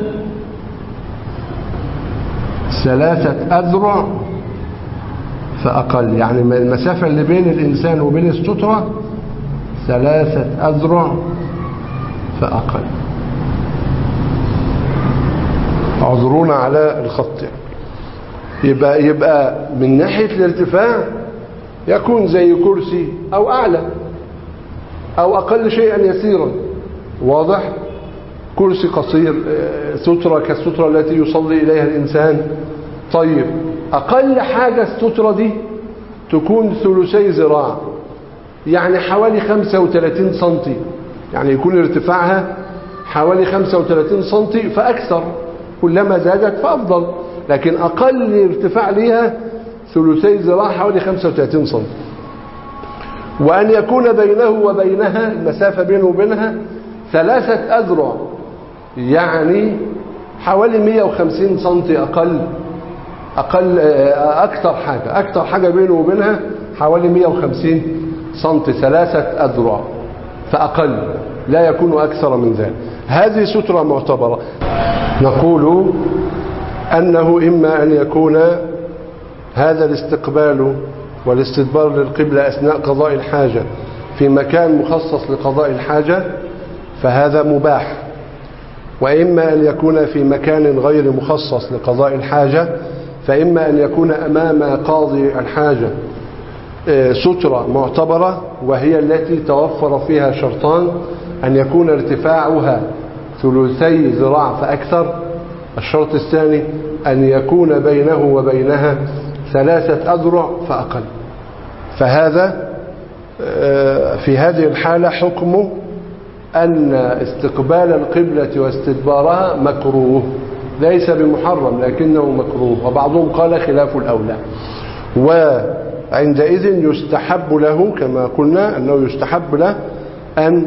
ثلاثة أذرع فأقل، يعني المسافة اللي بين الإنسان وبين السترة ثلاثة أذرع فأقل. اعذرونا على الخط. يبقى يبقى من ناحية الارتفاع يكون زي كرسي أو أعلى أو أقل شيئا يسيرا، واضح؟ كرسي قصير، سترة كالسترة التي يصلي إليها الإنسان. طيب أقل حاجة السترة دي تكون ثلثي ذراع، يعني حوالي خمسة وثلاثين سنتي، يعني يكون ارتفاعها حوالي خمسة وثلاثين سنتي فأكثر، كلما زادت فأفضل، لكن أقل ارتفاع ليها ثلثي ذراع حوالي خمسة وثلاثين سنتي. وأن يكون بينه وبينها المسافة بينه وبينها ثلاثة أذرع، يعني حوالي مئة وخمسين سنتي أقل أقل أكثر حاجة أكثر حاجة بينه وبينها حوالي مئة وخمسين سنتي، ثلاثة أذرع فأقل، لا يكون أكثر من ذلك. هذه سترة معتبرة. نقول أنه إما أن يكون هذا الاستقبال والاستدبار للقبلة أثناء قضاء الحاجة في مكان مخصص لقضاء الحاجة فهذا مباح، وإما أن يكون في مكان غير مخصص لقضاء الحاجة، فإما أن يكون أمام قاضي الحاجة سترة معتبرة وهي التي توفر فيها شرطان: أن يكون ارتفاعها ثلثي ذراع فأكثر، الشرط الثاني أن يكون بينه وبينها ثلاثة أذرع فأقل. فهذا في هذه الحالة حكمه أن استقبال القبلة واستدبارها مكروه، ليس بمحرم لكنه مكروه، وبعضهم قال خلاف الأولى. وعندئذ يستحب له كما قلنا أنه يستحب له أن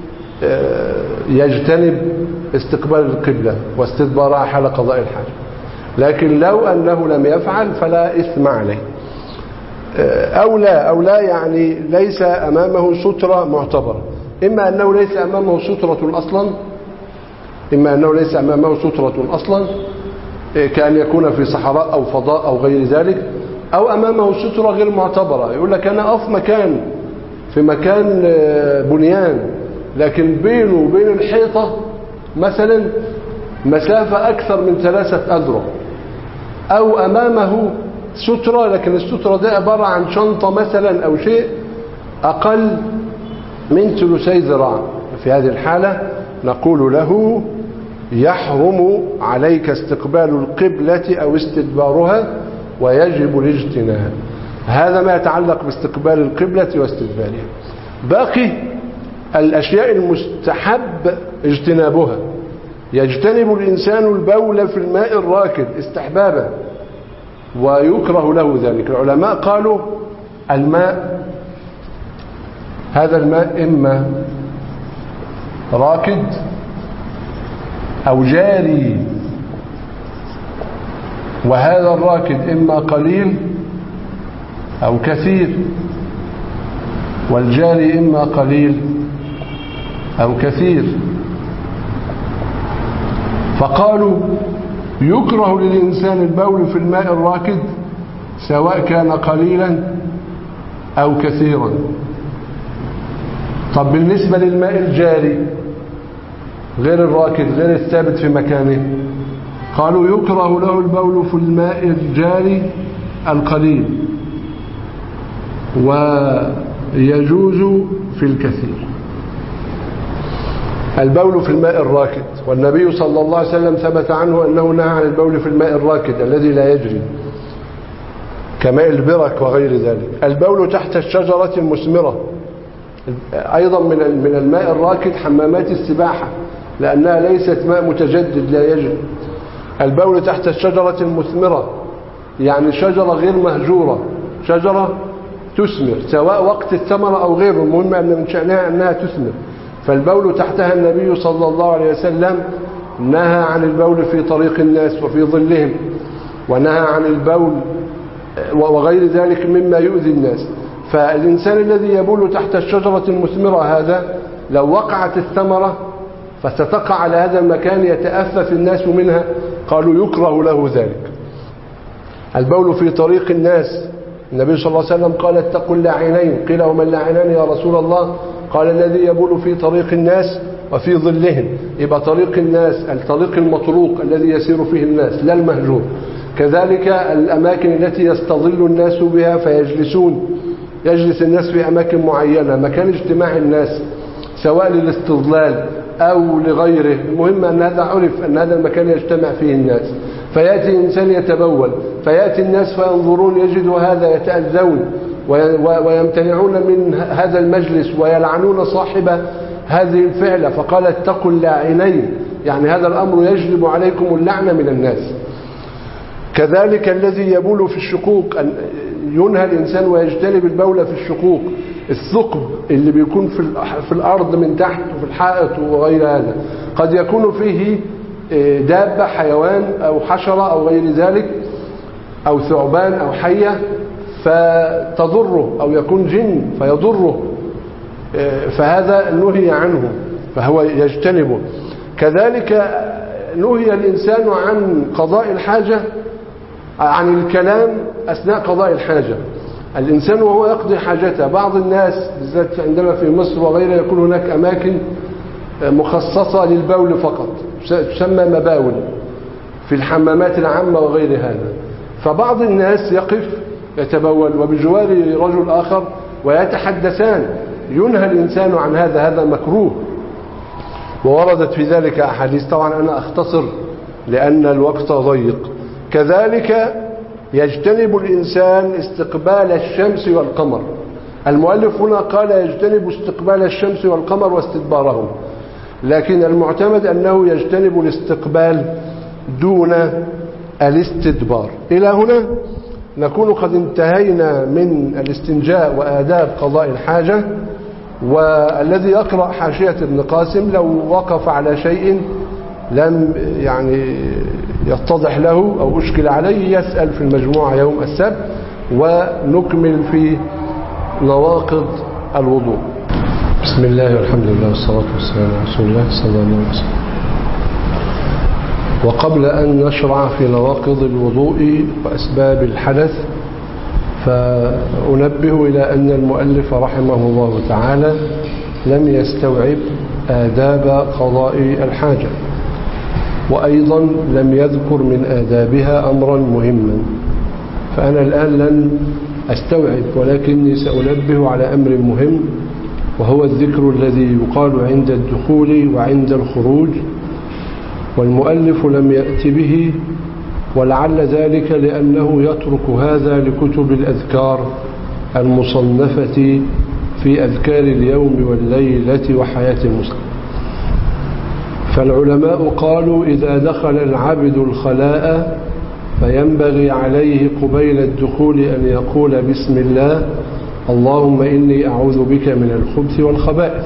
يجتنب استقبال القبلة واستدبارها حال قضاء الحاجة، لكن لو أنه لم يفعل فلا إثم عليه. أو لا أو لا يعني ليس أمامه سترة معتبرة، إما أنه ليس أمامه سترة أصلا إما أنه ليس أمامه سترة أصلا كأن يكون في صحراء أو فضاء أو غير ذلك، أو أمامه سترة غير معتبرة. يقول لك أنا أقف مكان في مكان بنيان لكن بينه وبين الحيطة مثلا مسافة أكثر من ثلاثة أذرع، أو أمامه سترة لكن السترة دي عبارة عن شنطة مثلا أو شيء أقل من ثلثي ذراع. في هذه الحالة نقول له يحرم عليك استقبال القبلة أو استدبارها ويجب الاجتناب. هذا ما يتعلق باستقبال القبلة واستدبارها. باقي الأشياء المستحب اجتنابها. يجتنب الإنسان البول في الماء الراكد استحبابا ويكره له ذلك. العلماء قالوا الماء هذا الماء إما راكد أو جاري، وهذا الراكد إما قليل أو كثير، والجاري إما قليل أو كثير. فقالوا يكره للإنسان البول في الماء الراكد سواء كان قليلا أو كثيرا. طب بالنسبة للماء الجاري غير الراكد غير الثابت في مكانه، قالوا يكره له البول في الماء الجاري القليل ويجوز في الكثير. البول في الماء الراكد، والنبي صلى الله عليه وسلم ثبت عنه أنه نهى عن البول في الماء الراكد الذي لا يجري كماء البرك وغير ذلك. البول تحت الشجرة المثمرة أيضا من من الماء الراكد حمامات السباحة لأنها ليست ماء متجدد لا يجري. البول تحت الشجرة المثمرة يعني شجرة غير مهجورة، شجرة تثمر سواء وقت الثمرة أو غيره، المهم أن من شأنها أنها تثمر. فالبول تحتها النبي صلى الله عليه وسلم نهى عن البول في طريق الناس وفي ظلهم، ونهى عن البول وغير ذلك مما يؤذي الناس. فالإنسان الذي يبول تحت الشجرة المثمرة هذا لو وقعت الثمرة فستقع على هذا المكان يتأفف الناس منها، قالوا يكره له ذلك. البول في طريق الناس، النبي صلى الله عليه وسلم قال اتقوا اللاعنين، قيل وما اللاعنان يا رسول الله؟ قال الذي يبول في طريق الناس وفي ظلهم. يبقى طريق الناس الطريق المطروق الذي يسير فيه الناس لا المهجور. كذلك الأماكن التي يستظل الناس بها فيجلسون، يجلس الناس في أماكن معينة، مكان اجتماع الناس سواء للاستظلال أو لغيره، المهم أن هذا عرف أن هذا المكان يجتمع فيه الناس. فيأتي إنسان يتبول فيأتي الناس فينظرون يجدوا هذا يتأذون ويمتنعون من هذا المجلس ويلعنون صاحب هذه الفعلة. فقال اتقوا اللاعنين، يعني هذا الأمر يجلب عليكم اللعنة من الناس. كذلك الذي يبول في الشقوق ينهى الإنسان ويجتنب البول في الشقوق، الثقب اللي بيكون في في الأرض من تحت وفي الحائط وغير هذا، قد يكون فيه دابة حيوان أو حشرة أو غير ذلك أو ثعبان أو حية فتضره، أو يكون جن فيضره، فهذا نهي عنه فهو يجتنبه. كذلك نهي الإنسان عن قضاء الحاجة، عن الكلام أثناء قضاء الحاجة. الإنسان وهو يقضي حاجته، بعض الناس بالذات عندما في مصر وغيرها يكون هناك أماكن مخصصة للبول فقط تسمى مباول في الحمامات العامة وغير هذا، فبعض الناس يقف يتبول وبجوار رجل آخر ويتحدثان، ينهى الإنسان عن هذا، هذا مكروه، ووردت في ذلك أحاديث. طبعا أنا أختصر لأن الوقت ضيق. كذلك يجتنب الإنسان استقبال الشمس والقمر. المؤلف هنا قال يجتنب استقبال الشمس والقمر واستدبارهم، لكن المعتمد أنه يجتنب الاستقبال دون الاستدبار. إلى هنا نكون قد انتهينا من الاستنجاء وآداب قضاء الحاجة. والذي يقرأ حاشية ابن قاسم لو وقف على شيء لم يعني يتضح له أو أشكل عليه يسأل في المجموعة يوم السبت، ونكمل في نواقض الوضوء. بسم الله والحمد لله والصلاة والسلام على رسول الله صلى الله عليه وسلم. وقبل أن نشرع في نواقض الوضوء وأسباب الحدث، فأنبه إلى أن المؤلف رحمه الله تعالى لم يستوعب آداب قضاء الحاجة، وأيضا لم يذكر من آدابها أمرا مهما، فأنا الآن لن أستوعب ولكني سأنبه على أمر مهم، وهو الذكر الذي يقال عند الدخول وعند الخروج، والمؤلف لم يأتي به، ولعل ذلك لأنه يترك هذا لكتب الأذكار المصنفة في أذكار اليوم والليلة وحياة المسلم. فالعلماء قالوا إذا دخل العبد الخلاء فينبغي عليه قبيل الدخول أن يقول بسم الله اللهم إني أعوذ بك من الخبث والخبائث،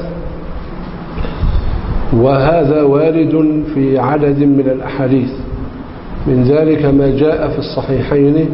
وهذا وارد في عدد من الأحاديث، من ذلك ما جاء في الصحيحين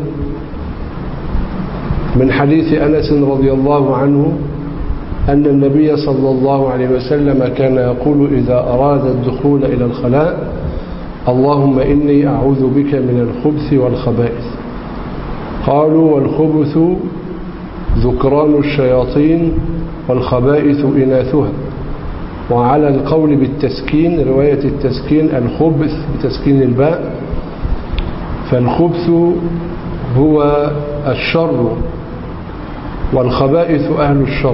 من حديث أنس رضي الله عنه أن النبي صلى الله عليه وسلم كان يقول إذا أراد الدخول إلى الخلاء اللهم إني أعوذ بك من الخبث والخبائث. قالوا والخبث ذكران الشياطين والخبائث إناثها، وعلى القول بالتسكين رواية التسكين الخبث بتسكين الباء، فالخبث هو الشر والخبائث أهل الشر.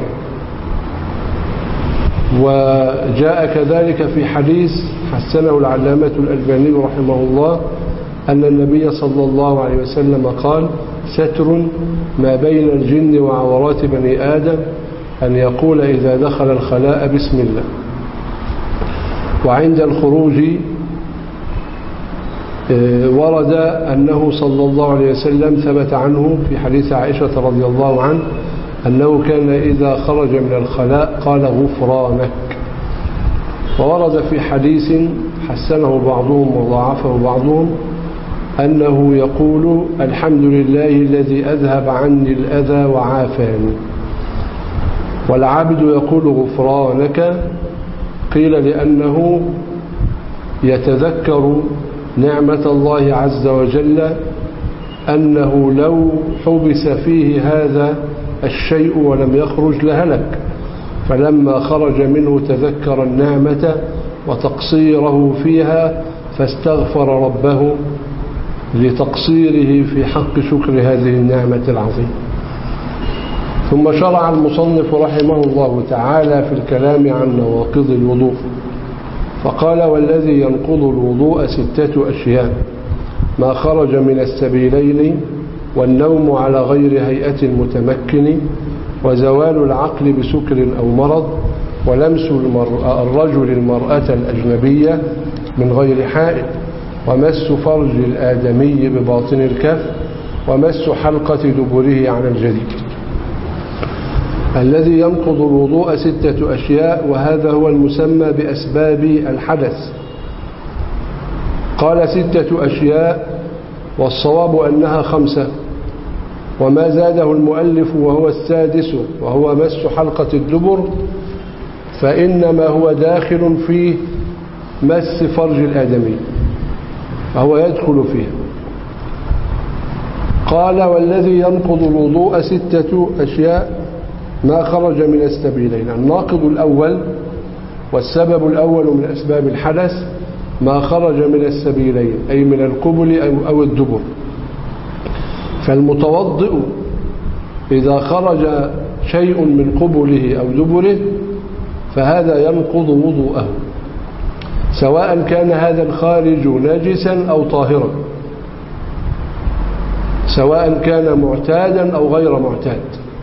وجاء كذلك في حديث حسنه العلامة الألباني رحمه الله أن النبي صلى الله عليه وسلم قال ستر ما بين الجن وعورات بني آدم أن يقول إذا دخل الخلاء بسم الله. وعند الخروج ورد أنه صلى الله عليه وسلم ثبت عنه في حديث عائشة رضي الله عنه أنه كان إذا خرج من الخلاء قال غفرانك. وورد في حديث حسنه بعضهم وضاعفه بعضهم أنه يقول الحمد لله الذي أذهب عني الأذى وعافاني. والعبد يقول غفرانك قيل لأنه يتذكر نعمة الله عز وجل أنه لو حبس فيه هذا الشيء ولم يخرج لهلك، فلما خرج منه تذكر النعمة وتقصيره فيها فاستغفر ربه لتقصيره في حق شكر هذه النعمة العظيمة. ثم شرع المصنف رحمه الله تعالى في الكلام عن نواقض الوضوء، فقال والذي ينقض الوضوء ستة أشياء: ما خرج من السبيلين، والنوم على غير هيئة المتمكن، وزوال العقل بسكر أو مرض، ولمس الرجل المرأة الأجنبية من غير حائل، ومس فرج الآدمي بباطن الكف، ومس حلقة دبره على الجديد. الذي ينقض الوضوء ستة أشياء، وهذا هو المسمى بأسباب الحدث. قال ستة أشياء، والصواب أنها خمسة، وما زاده المؤلف وهو السادس وهو مس حلقة الدبر فإنما هو داخل في مس فرج الآدمي، فهو يدخل فيها. قال والذي ينقض الوضوء ستة أشياء ما خرج من السبيلين. الناقض الأول والسبب الأول من أسباب الحدث ما خرج من السبيلين، أي من القبل أو الدبر. فالمتوضئ إذا خرج شيء من قبله أو دبره فهذا ينقض وضوءه، سواء كان هذا الخارج نجسا أو طاهرا، سواء كان معتادا أو غير معتاد.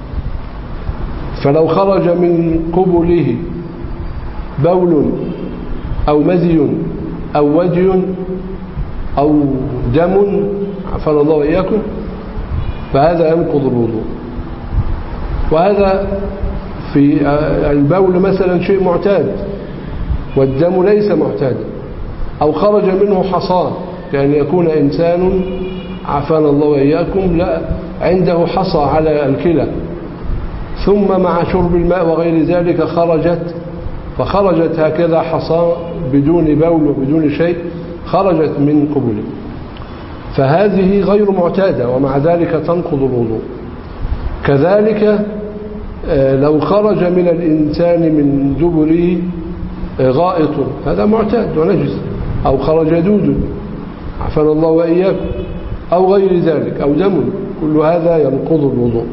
فلو خرج من قبله بول أو مذي أو وجي أو دم عفوا الله وإياكم فهذا ينقض الوضوء. وهذا في البول مثلا شيء معتاد والدم ليس معتادا، أو خرج منه حصى، كأن يكون إنسان عافانا الله وإياكم لا عنده حصى على الكلى، ثم مع شرب الماء وغير ذلك خرجت فخرجت هكذا حصى بدون بول وبدون شيء، خرجت من قبله، فهذه غير معتادة ومع ذلك تنقض الوضوء. كذلك لو خرج من الإنسان من دبره غائط، هذا معتاد ونجس، أو خرج دود عفانا الله وإياكم أو غير ذلك أو دم، كل هذا ينقض الوضوء.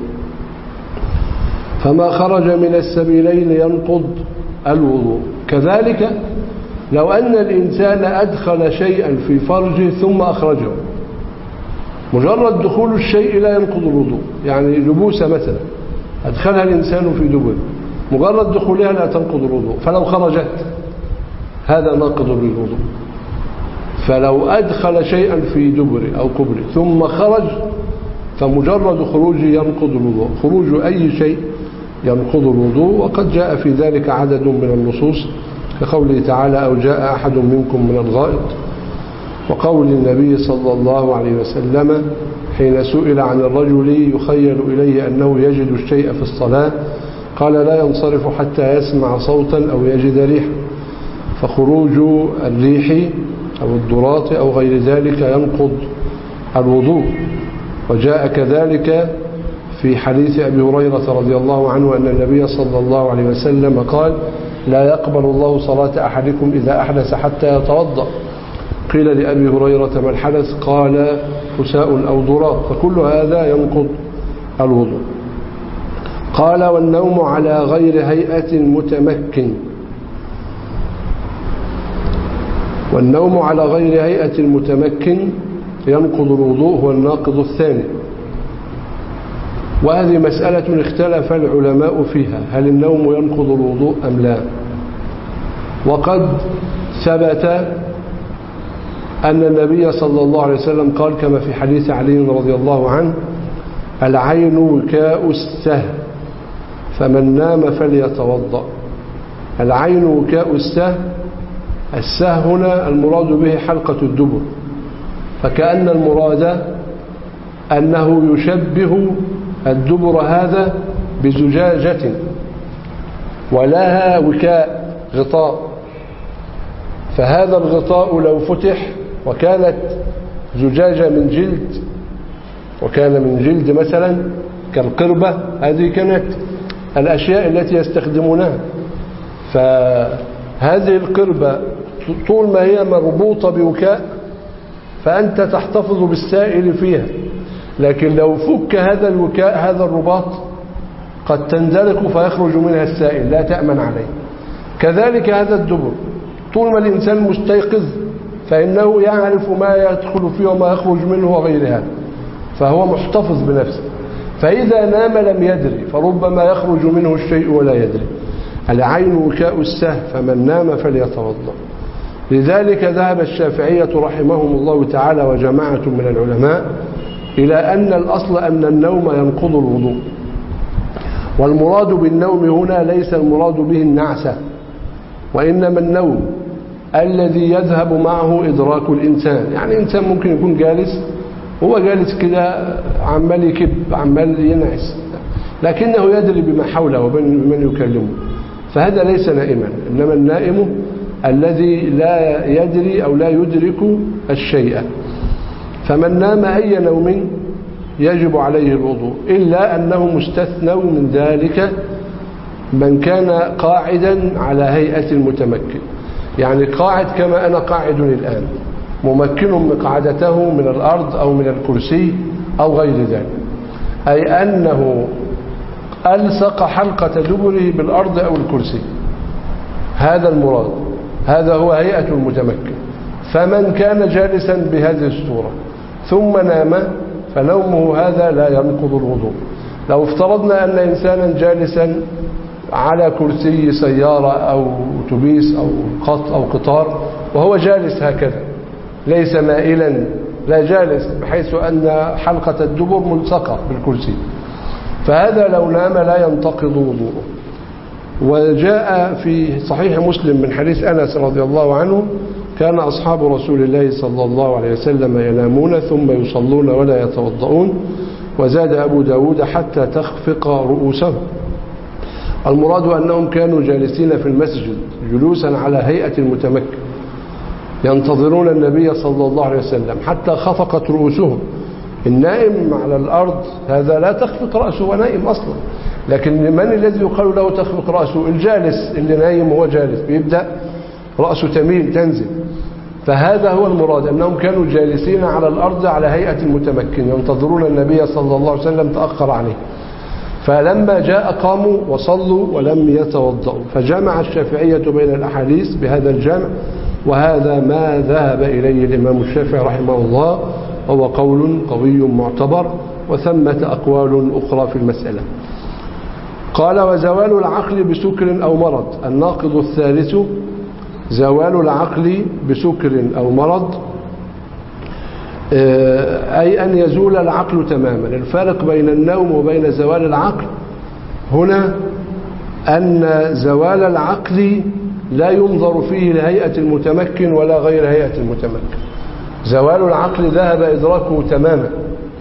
فما خرج من السبيلين ينقض الوضوء. كذلك لو أن الإنسان أدخل شيئا في فرجه ثم أخرجه، مجرد دخول الشيء لا ينقض الوضوء. يعني لبوسة مثلا أدخلها الإنسان في دبر، مجرد دخولها لا تنقض الوضوء، فلو خرجت هذا ناقض للوضوء. فلو أدخل شيئا في دبر أو قبر ثم خرج فمجرد خروجه ينقض الوضوء. خروج أي شيء ينقض الوضوء، وقد جاء في ذلك عدد من النصوص كقوله تعالى أو جاء أحد منكم من الغائط، وقول النبي صلى الله عليه وسلم حين سئل عن الرجل يخيل إليه أنه يجد الشيء في الصلاة قال لا ينصرف حتى يسمع صوتا أو يجد ريحا، فخروج الريح أو الضراط أو غير ذلك ينقض الوضوء. وجاء كذلك في حديث أبي هريرة رضي الله عنه أن النبي صلى الله عليه وسلم قال لا يقبل الله صلاة أحدكم إذا أحدث حتى يتوضأ. قيل لأبي هريرة ما الحدث؟ قال فساء أو ضراط، فكل هذا ينقض الوضوء. قال والنوم على غير هيئة متمكن. والنوم على غير هيئة المتمكن ينقض الوضوء، هو الناقض الثاني. وهذه مسألة اختلف العلماء فيها، هل النوم ينقض الوضوء أم لا؟ وقد ثبت أن النبي صلى الله عليه وسلم قال كما في حديث علي رضي الله عنه العين وكاء السهو فمن نام فليتوضأ. العين وكاء السهو، السهو هنا المراد به حلقة الدبر، فكأن المراد أنه يشبه الدبر هذا بزجاجة ولها وكاء غطاء، فهذا الغطاء لو فتح وكانت زجاجة من جلد وكان من جلد مثلا كالقربة، هذه كانت الأشياء التي يستخدمونها. فهذه القربة طول ما هي مربوطة بوكاء فأنت تحتفظ بالسائل فيها، لكن لو فك هذا الوكاء هذا الرباط قد تندلق فيخرج منها السائل لا تأمن عليه. كذلك هذا الدبر طول ما الإنسان مستيقظ فإنه يعرف ما يدخل فيه وما يخرج منه وغير هذا، فهو محتفظ بنفسه. فإذا نام لم يدري فربما يخرج منه الشيء ولا يدري. العين وكاء السهو فمن نام فليتوضأ. لذلك ذهب الشافعية رحمهم الله تعالى وجماعة من العلماء إلى أن الأصل أن النوم ينقض الوضوء، والمراد بالنوم هنا ليس المراد به النعسة، وإنما النوم الذي يذهب معه إدراك الإنسان. يعني إنسان ممكن يكون جالس، هو جالس كده عمال يكب عمال ينعس، لكنه يدري بما حوله وبمن يكلمه، فهذا ليس نائما. إنما النائم الذي لا يدري أو لا يدرك الشيء. فمن نام أي نوم يجب عليه الوضوء، إلا أنه مستثنى من ذلك من كان قاعدا على هيئة المتمكن، يعني قاعد كما أنا قاعد الآن، ممكن مقعدته من الأرض أو من الكرسي أو غير ذلك، أي أنه ألصق حلقة دبره بالأرض أو الكرسي، هذا المراد، هذا هو هيئة المتمكن. فمن كان جالسا بهذه الصورة ثم نام فنومه هذا لا ينقض الوضوء. لو افترضنا أن إنسانا جالسا على كرسي سيارة أو أتوبيس أو قط أو قطار، وهو جالس هكذا ليس مائلا، لا جالس بحيث أن حلقة الدبر ملصقة بالكرسي، فهذا لو نام لا ينتقض وضوءه. وجاء في صحيح مسلم من حديث أنس رضي الله عنه: كان أصحاب رسول الله صلى الله عليه وسلم ينامون ثم يصلون ولا يتوضؤون. وزاد أبو داود: حتى تخفق رؤوسهم. المراد أنهم كانوا جالسين في المسجد جلوسا على هيئة المتمكن ينتظرون النبي صلى الله عليه وسلم حتى خفقت رؤوسهم. النائم على الأرض هذا لا تخفق رأسه ونائم أصلا، لكن من الذي يقال له تخفق رأسه؟ الجالس اللي نايم هو جالس بيبدأ رأسه تميل تنزل. فهذا هو المراد، أنهم كانوا جالسين على الأرض على هيئة المتمكن ينتظرون النبي صلى الله عليه وسلم تأخر عليه، فلما جاء قاموا وصلوا ولم يتوضؤوا. فجمع الشافعية بين الأحاديث بهذا الجمع، وهذا ما ذهب إليه الإمام الشافعي رحمه الله، هو قول قوي معتبر، وثمة أقوال أخرى في المسألة. قال: وزوال العقل بسكر أو مرض. الناقض الثالث زوال العقل بسكر أو مرض، أي أن يزول العقل تماما. الفارق بين النوم وبين زوال العقل هنا أن زوال العقل لا ينظر فيه لهيئة المتمكن ولا غير هيئة المتمكن. زوال العقل ذهب إدراكه تماما،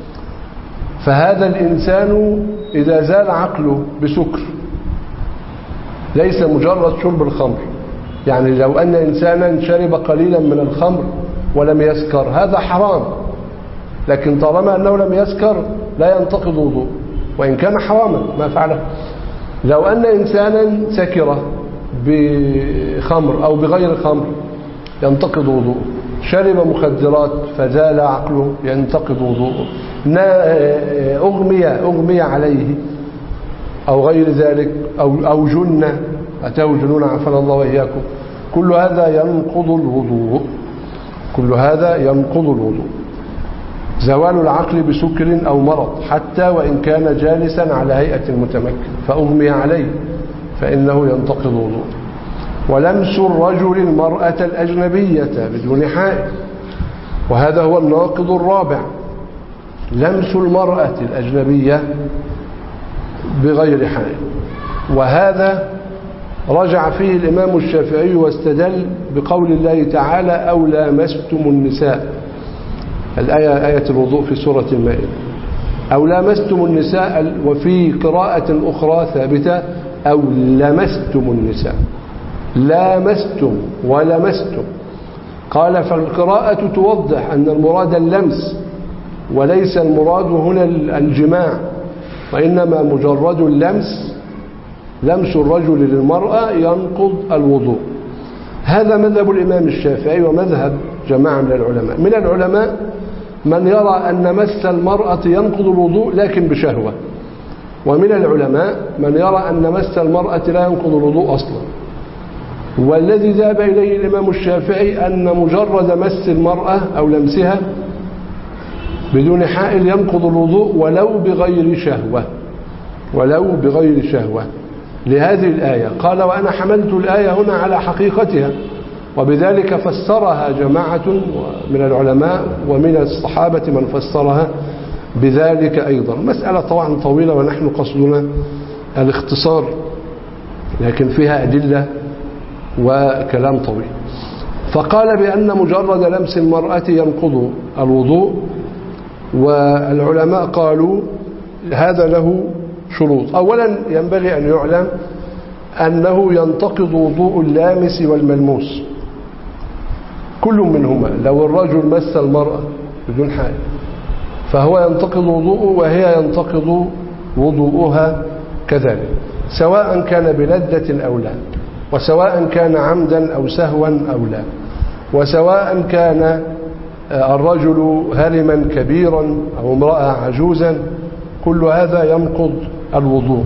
فهذا الإنسان إذا زال عقله بسكر ليس مجرد شرب الخمر، يعني لو أن إنسانا شرب قليلا من الخمر ولم يسكر هذا حرام، لكن طالما أنه لم يسكر لا ينتقض وضوء وإن كان حراما ما فعله. لو أن إنسانا سكر بخمر أو بغير خمر ينتقض وضوء، شرب مخدرات فزال عقله ينتقض وضوءه، أغمي أغمي عليه أو غير ذلك، أو أو جن أتاه جنون عافانا الله وإياكم، كل هذا ينقض الوضوء، كل هذا ينقض الوضوء. زوال العقل بسكر أو مرض، حتى وإن كان جالسا على هيئة المتمكن فأغمي عليه فإنه ينتقض وضوء. ولمس الرجل المرأة الأجنبية بدون حائل، وهذا هو الناقض الرابع، لمس المرأة الأجنبية بغير حائل. وهذا رجع فيه الإمام الشافعي واستدل بقول الله تعالى: أو لامستم النساء، الآية آية الوضوء في سورة المائدة، أو لامستم النساء، وفي قراءة أخرى ثابتة أو لمستم النساء، لامستم ولمستم. قال: فالقراءة توضح أن المراد اللمس وليس المراد هنا الجماع، وإنما مجرد اللمس، لمس الرجل للمرأة ينقض الوضوء. هذا مذهب الإمام الشافعي ومذهب جماعة من العلماء. من العلماء من يرى أن مس المرأة ينقض الوضوء لكن بشهوة، ومن العلماء من يرى أن مس المرأة لا ينقض الوضوء أصلا. والذي ذهب إليه الإمام الشافعي أن مجرد مس المرأة أو لمسها بدون حائل ينقض الوضوء ولو بغير شهوة، ولو بغير شهوة، لهذه الآية. قال: وأنا حملت الآية هنا على حقيقتها، وبذلك فسرها جماعة من العلماء ومن الصحابة من فسرها بذلك أيضا. مسألة طبعا طويلة ونحن قصدنا الاختصار، لكن فيها أدلة وكلام طويل. فقال بأن مجرد لمس المرأة ينقض الوضوء، والعلماء قالوا هذا له شروط. أولا ينبغي أن يعلم أنه ينتقض وضوء اللامس والملموس كل منهما. لو الرجل مس المرأة بدون حائل فهو ينتقض وضوءه وهي ينتقض وضوءها كذلك، سواء كان بلذة أو لا، وسواء كان عمدا أو سهوا أو لا، وسواء كان الرجل هرما كبيرا أو امرأة عجوزا، كل هذا ينقض الوضوء.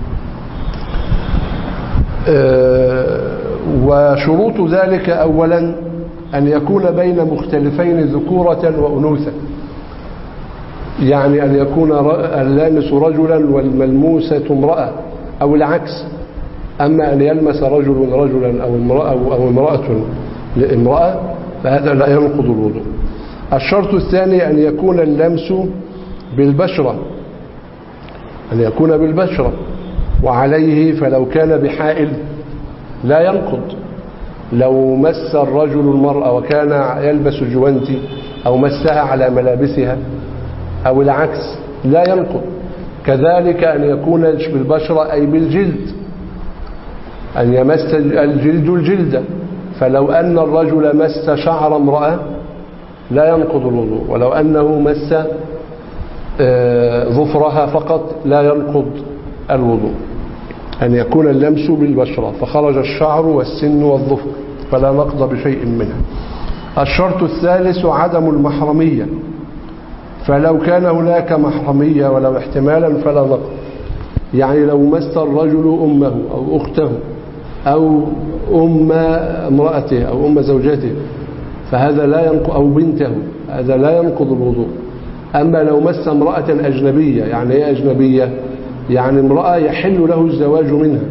وشروط ذلك أولا أن يكون بين مختلفين ذكورة وأنوثة، يعني أن يكون اللامس رجلا والملموسة امرأة أو العكس. أما أن يلمس رجل رجلا أو امرأة أو امرأة لامرأة فهذا لا ينقض الوضوء. الشرط الثاني أن يكون اللمس بالبشرة، أن يكون بالبشرة، وعليه فلو كان بحائل لا ينقض. لو مس الرجل المرأة وكان يلبس جوانتي أو مسها على ملابسها أو العكس لا ينقض. كذلك أن يكون بالبشرة أي بالجلد، أن يمس الجلد الجلد، فلو أن الرجل مس شعر امرأة لا ينقض الوضوء، ولو أنه مس ظفرها فقط لا ينقض الوضوء. أن يكون اللمس بالبشرة فخرج الشعر والسن والظفر فلا نقض بشيء منها. الشرط الثالث عدم المحرمية، فلو كان هناك محرمية ولو احتمالا فلا نقض. يعني لو مس الرجل أمه أو أخته أو أم امرأته أو أم زوجته فهذا لا ينقض، أو بنته، هذا لا ينقض الوضوء. أما لو مس امرأة أجنبية، يعني إيه أجنبية؟ يعني امرأة يحل له الزواج منها،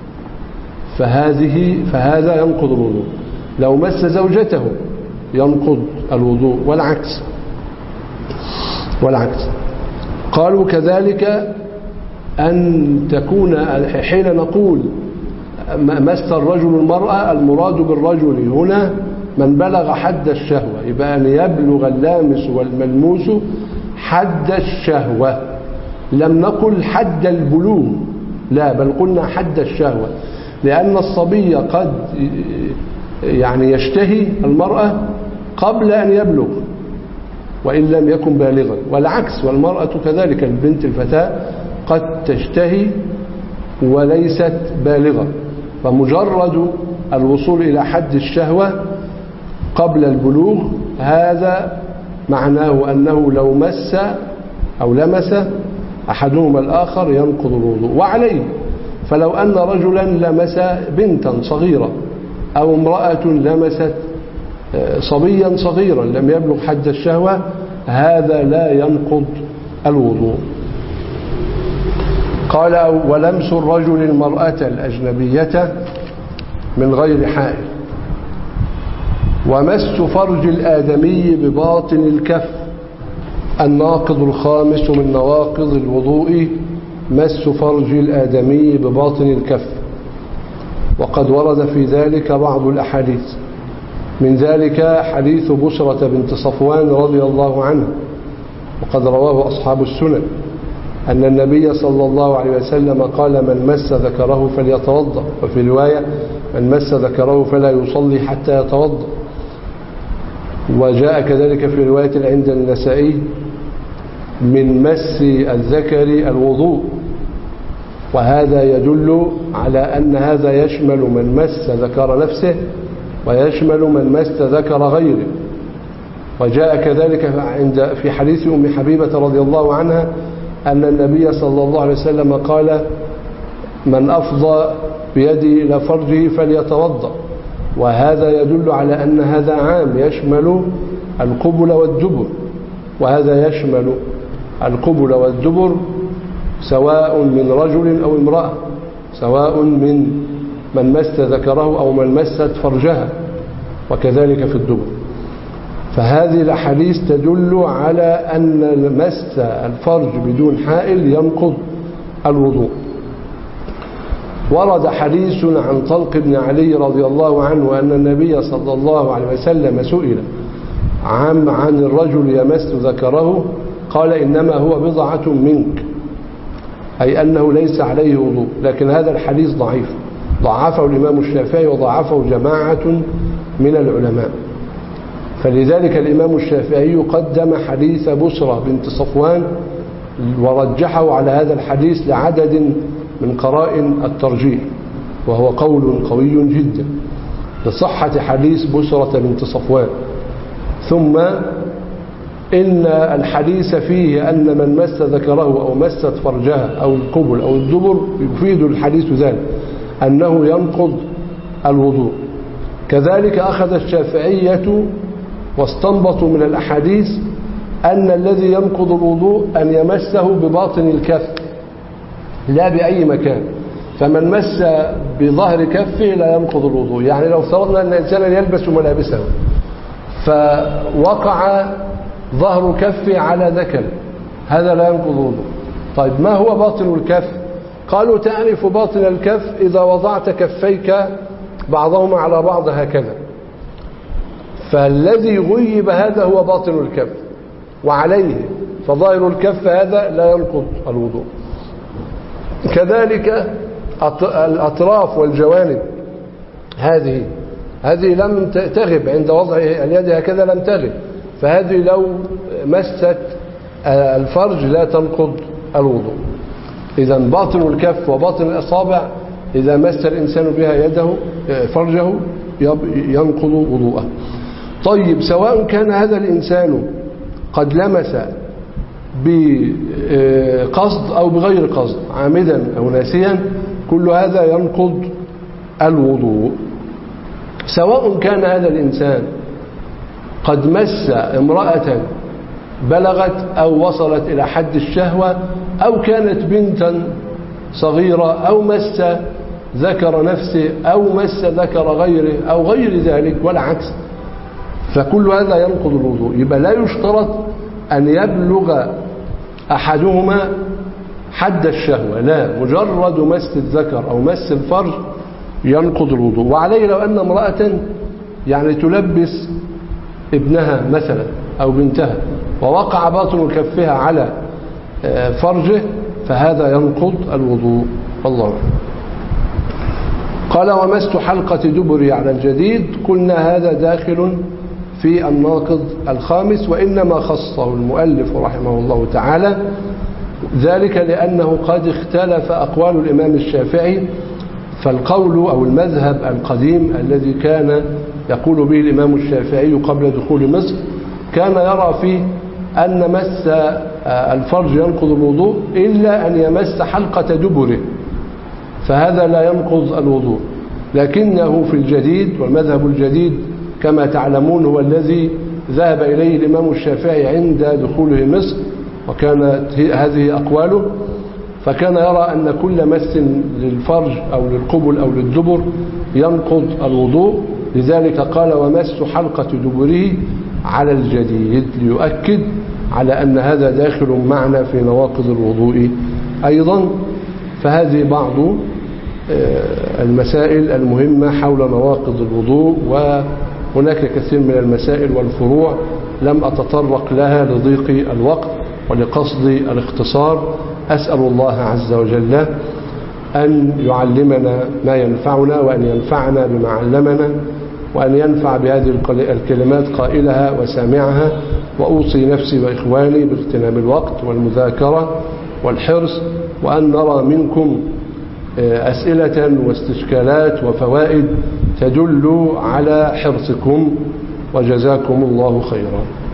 فهذه فهذا ينقض الوضوء. لو مس زوجته ينقض الوضوء، والعكس والعكس. قالوا كذلك أن تكون حين نقول مس الرجل المرأة المراد بالرجل هنا من بلغ حد الشهوة، يبقى أن يبلغ اللامس والملموس حد الشهوة. لم نقل حد البلوغ، لا، بل قلنا حد الشهوة، لأن الصبي قد يعني يشتهي المرأة قبل أن يبلغ وإن لم يكن بالغا، والعكس، والمرأة كذلك، البنت الفتاة قد تشتهي وليست بالغة. فمجرد الوصول إلى حد الشهوة قبل البلوغ هذا معناه أنه لو مس أو لمس أحدهما الآخر ينقض الوضوء. وعليه فلو أن رجلا لمس بنتا صغيرة أو امرأة لمست صبيا صغيرا لم يبلغ حد الشهوة هذا لا ينقض الوضوء. قال ولمس الرجل المرأة الأجنبية من غير حائل، ومس فرج الآدمي بباطن الكف. الناقض الخامس من نواقض الوضوء مس فرج الآدمي بباطن الكف، وقد ورد في ذلك بعض الأحاديث، من ذلك حديث بشرة بنت صفوان رضي الله عنها، وقد رواه أصحاب السنن، أن النبي صلى الله عليه وسلم قال من مس ذكره فليتوضأ، وفي رواية من مس ذكره فلا يصلي حتى يتوضأ. وجاء كذلك في رواية عند النسائي من مس الذكر الوضوء، وهذا يدل على أن هذا يشمل من مس ذكر نفسه ويشمل من مس ذكر غيره. وجاء كذلك عند في حديث أم حبيبة رضي الله عنها أن النبي صلى الله عليه وسلم قال من أفضى بيده إلى فرجه فليتوضأ، وهذا يدل على أن هذا عام يشمل القبل والدبر، وهذا يشمل القبل والدبر سواء من رجل أو امرأة، سواء من من مس ذكره أو من مست فرجها، وكذلك في الدبر. فهذه الأحاديث تدل على أن مس الفرج بدون حائل ينقض الوضوء. ورد حديث عن طلق بن علي رضي الله عنه أن النبي صلى الله عليه وسلم سئل عن عن الرجل يمس ذكره قال إنما هو بضعة منك، أي أنه ليس عليه وضوء. لكن هذا الحديث ضعيف، ضعفه الإمام الشافعي وضعفه جماعة من العلماء. فلذلك الإمام الشافعي قدم حديث بسرة بنت صفوان ورجحه على هذا الحديث لعدد من قرائن الترجيح، وهو قول قوي جدا لصحة حديث بسرة بنت صفوان. ثم إن الحديث فيه أن من مس ذكره أو مست فرجها أو القبل أو الدبر يفيد الحديث ذلك أنه ينقض الوضوء. كذلك أخذ الشافعية واستنبطوا من الأحاديث أن الذي ينقض الوضوء أن يمسه بباطن الكف لا بأي مكان. فمن مس بظهر كفه لا ينقض الوضوء. يعني لو افترضنا أن إنسانا يلبس ملابسه فوقع ظهر كفه على ذكر، هذا لا ينقض الوضوء. طيب ما هو باطن الكف؟ قالوا تعرف باطن الكف إذا وضعت كفيك بعضهما على بعض هكذا، فالذي غيب هذا هو باطن الكف، وعليه فظاهر الكف هذا لا ينقض الوضوء. كذلك الأطراف والجوانب هذه هذه لم تغب عند وضع اليد هكذا، لم تغب، فهذه لو مست الفرج لا تنقض الوضوء. إذا باطن الكف وباطن الأصابع إذا مس الإنسان بها يده فرجه ينقض وضوءه. طيب سواء كان هذا الإنسان قد لمس بقصد أو بغير قصد، عامدا أو ناسيا، كل هذا ينقض الوضوء. سواء كان هذا الإنسان قد مس امرأة بلغت أو وصلت إلى حد الشهوة، أو كانت بنتا صغيرة، أو مس ذكر نفسه أو مس ذكر غيره أو غير ذلك والعكس، فكل هذا ينقض الوضوء. يبقى لا يشترط أن يبلغ أحدهما حد الشهوة، لا، مجرد مس الذكر أو مس الفرج ينقض الوضوء. وعليه لو أن امرأة يعني تلبس ابنها مثلا أو بنتها ووقع باطن كفها على فرجه فهذا ينقض الوضوء. الله قال ومست حلقة دبري على الجديد، قلنا هذا داخل في الناقض الخامس، وإنما خصه المؤلف رحمه الله تعالى ذلك لأنه قد اختلف أقوال الإمام الشافعي. فالقول أو المذهب القديم الذي كان يقول به الإمام الشافعي قبل دخول مصر كان يرى فيه أن مس الفرج ينقض الوضوء إلا أن يمس حلقة دبره، فهذا لا ينقض الوضوء. لكنه في الجديد، والمذهب الجديد كما تعلمون هو الذي ذهب إليه الإمام الشافعي عند دخوله مصر، وكانت هذه أقواله، فكان يرى أن كل مس للفرج أو للقبل أو للدبر ينقض الوضوء. لذلك قال ومس حلقة دبره على الجديد، ليؤكد على أن هذا داخل معنا في نواقض الوضوء أيضا. فهذه بعض المسائل المهمة حول نواقض الوضوء، وهناك كثير من المسائل والفروع لم أتطرق لها لضيق الوقت ولقصد الاختصار. أسأل الله عز وجل أن يعلمنا ما ينفعنا، وأن ينفعنا بما علمنا، وأن ينفع بهذه الكلمات قائلها وسامعها. وأوصي نفسي وإخواني باغتنام الوقت والمذاكرة والحرص، وأن نرى منكم أسئلة واستشكالات وفوائد تدل على حرصكم، وجزاكم الله خيرا.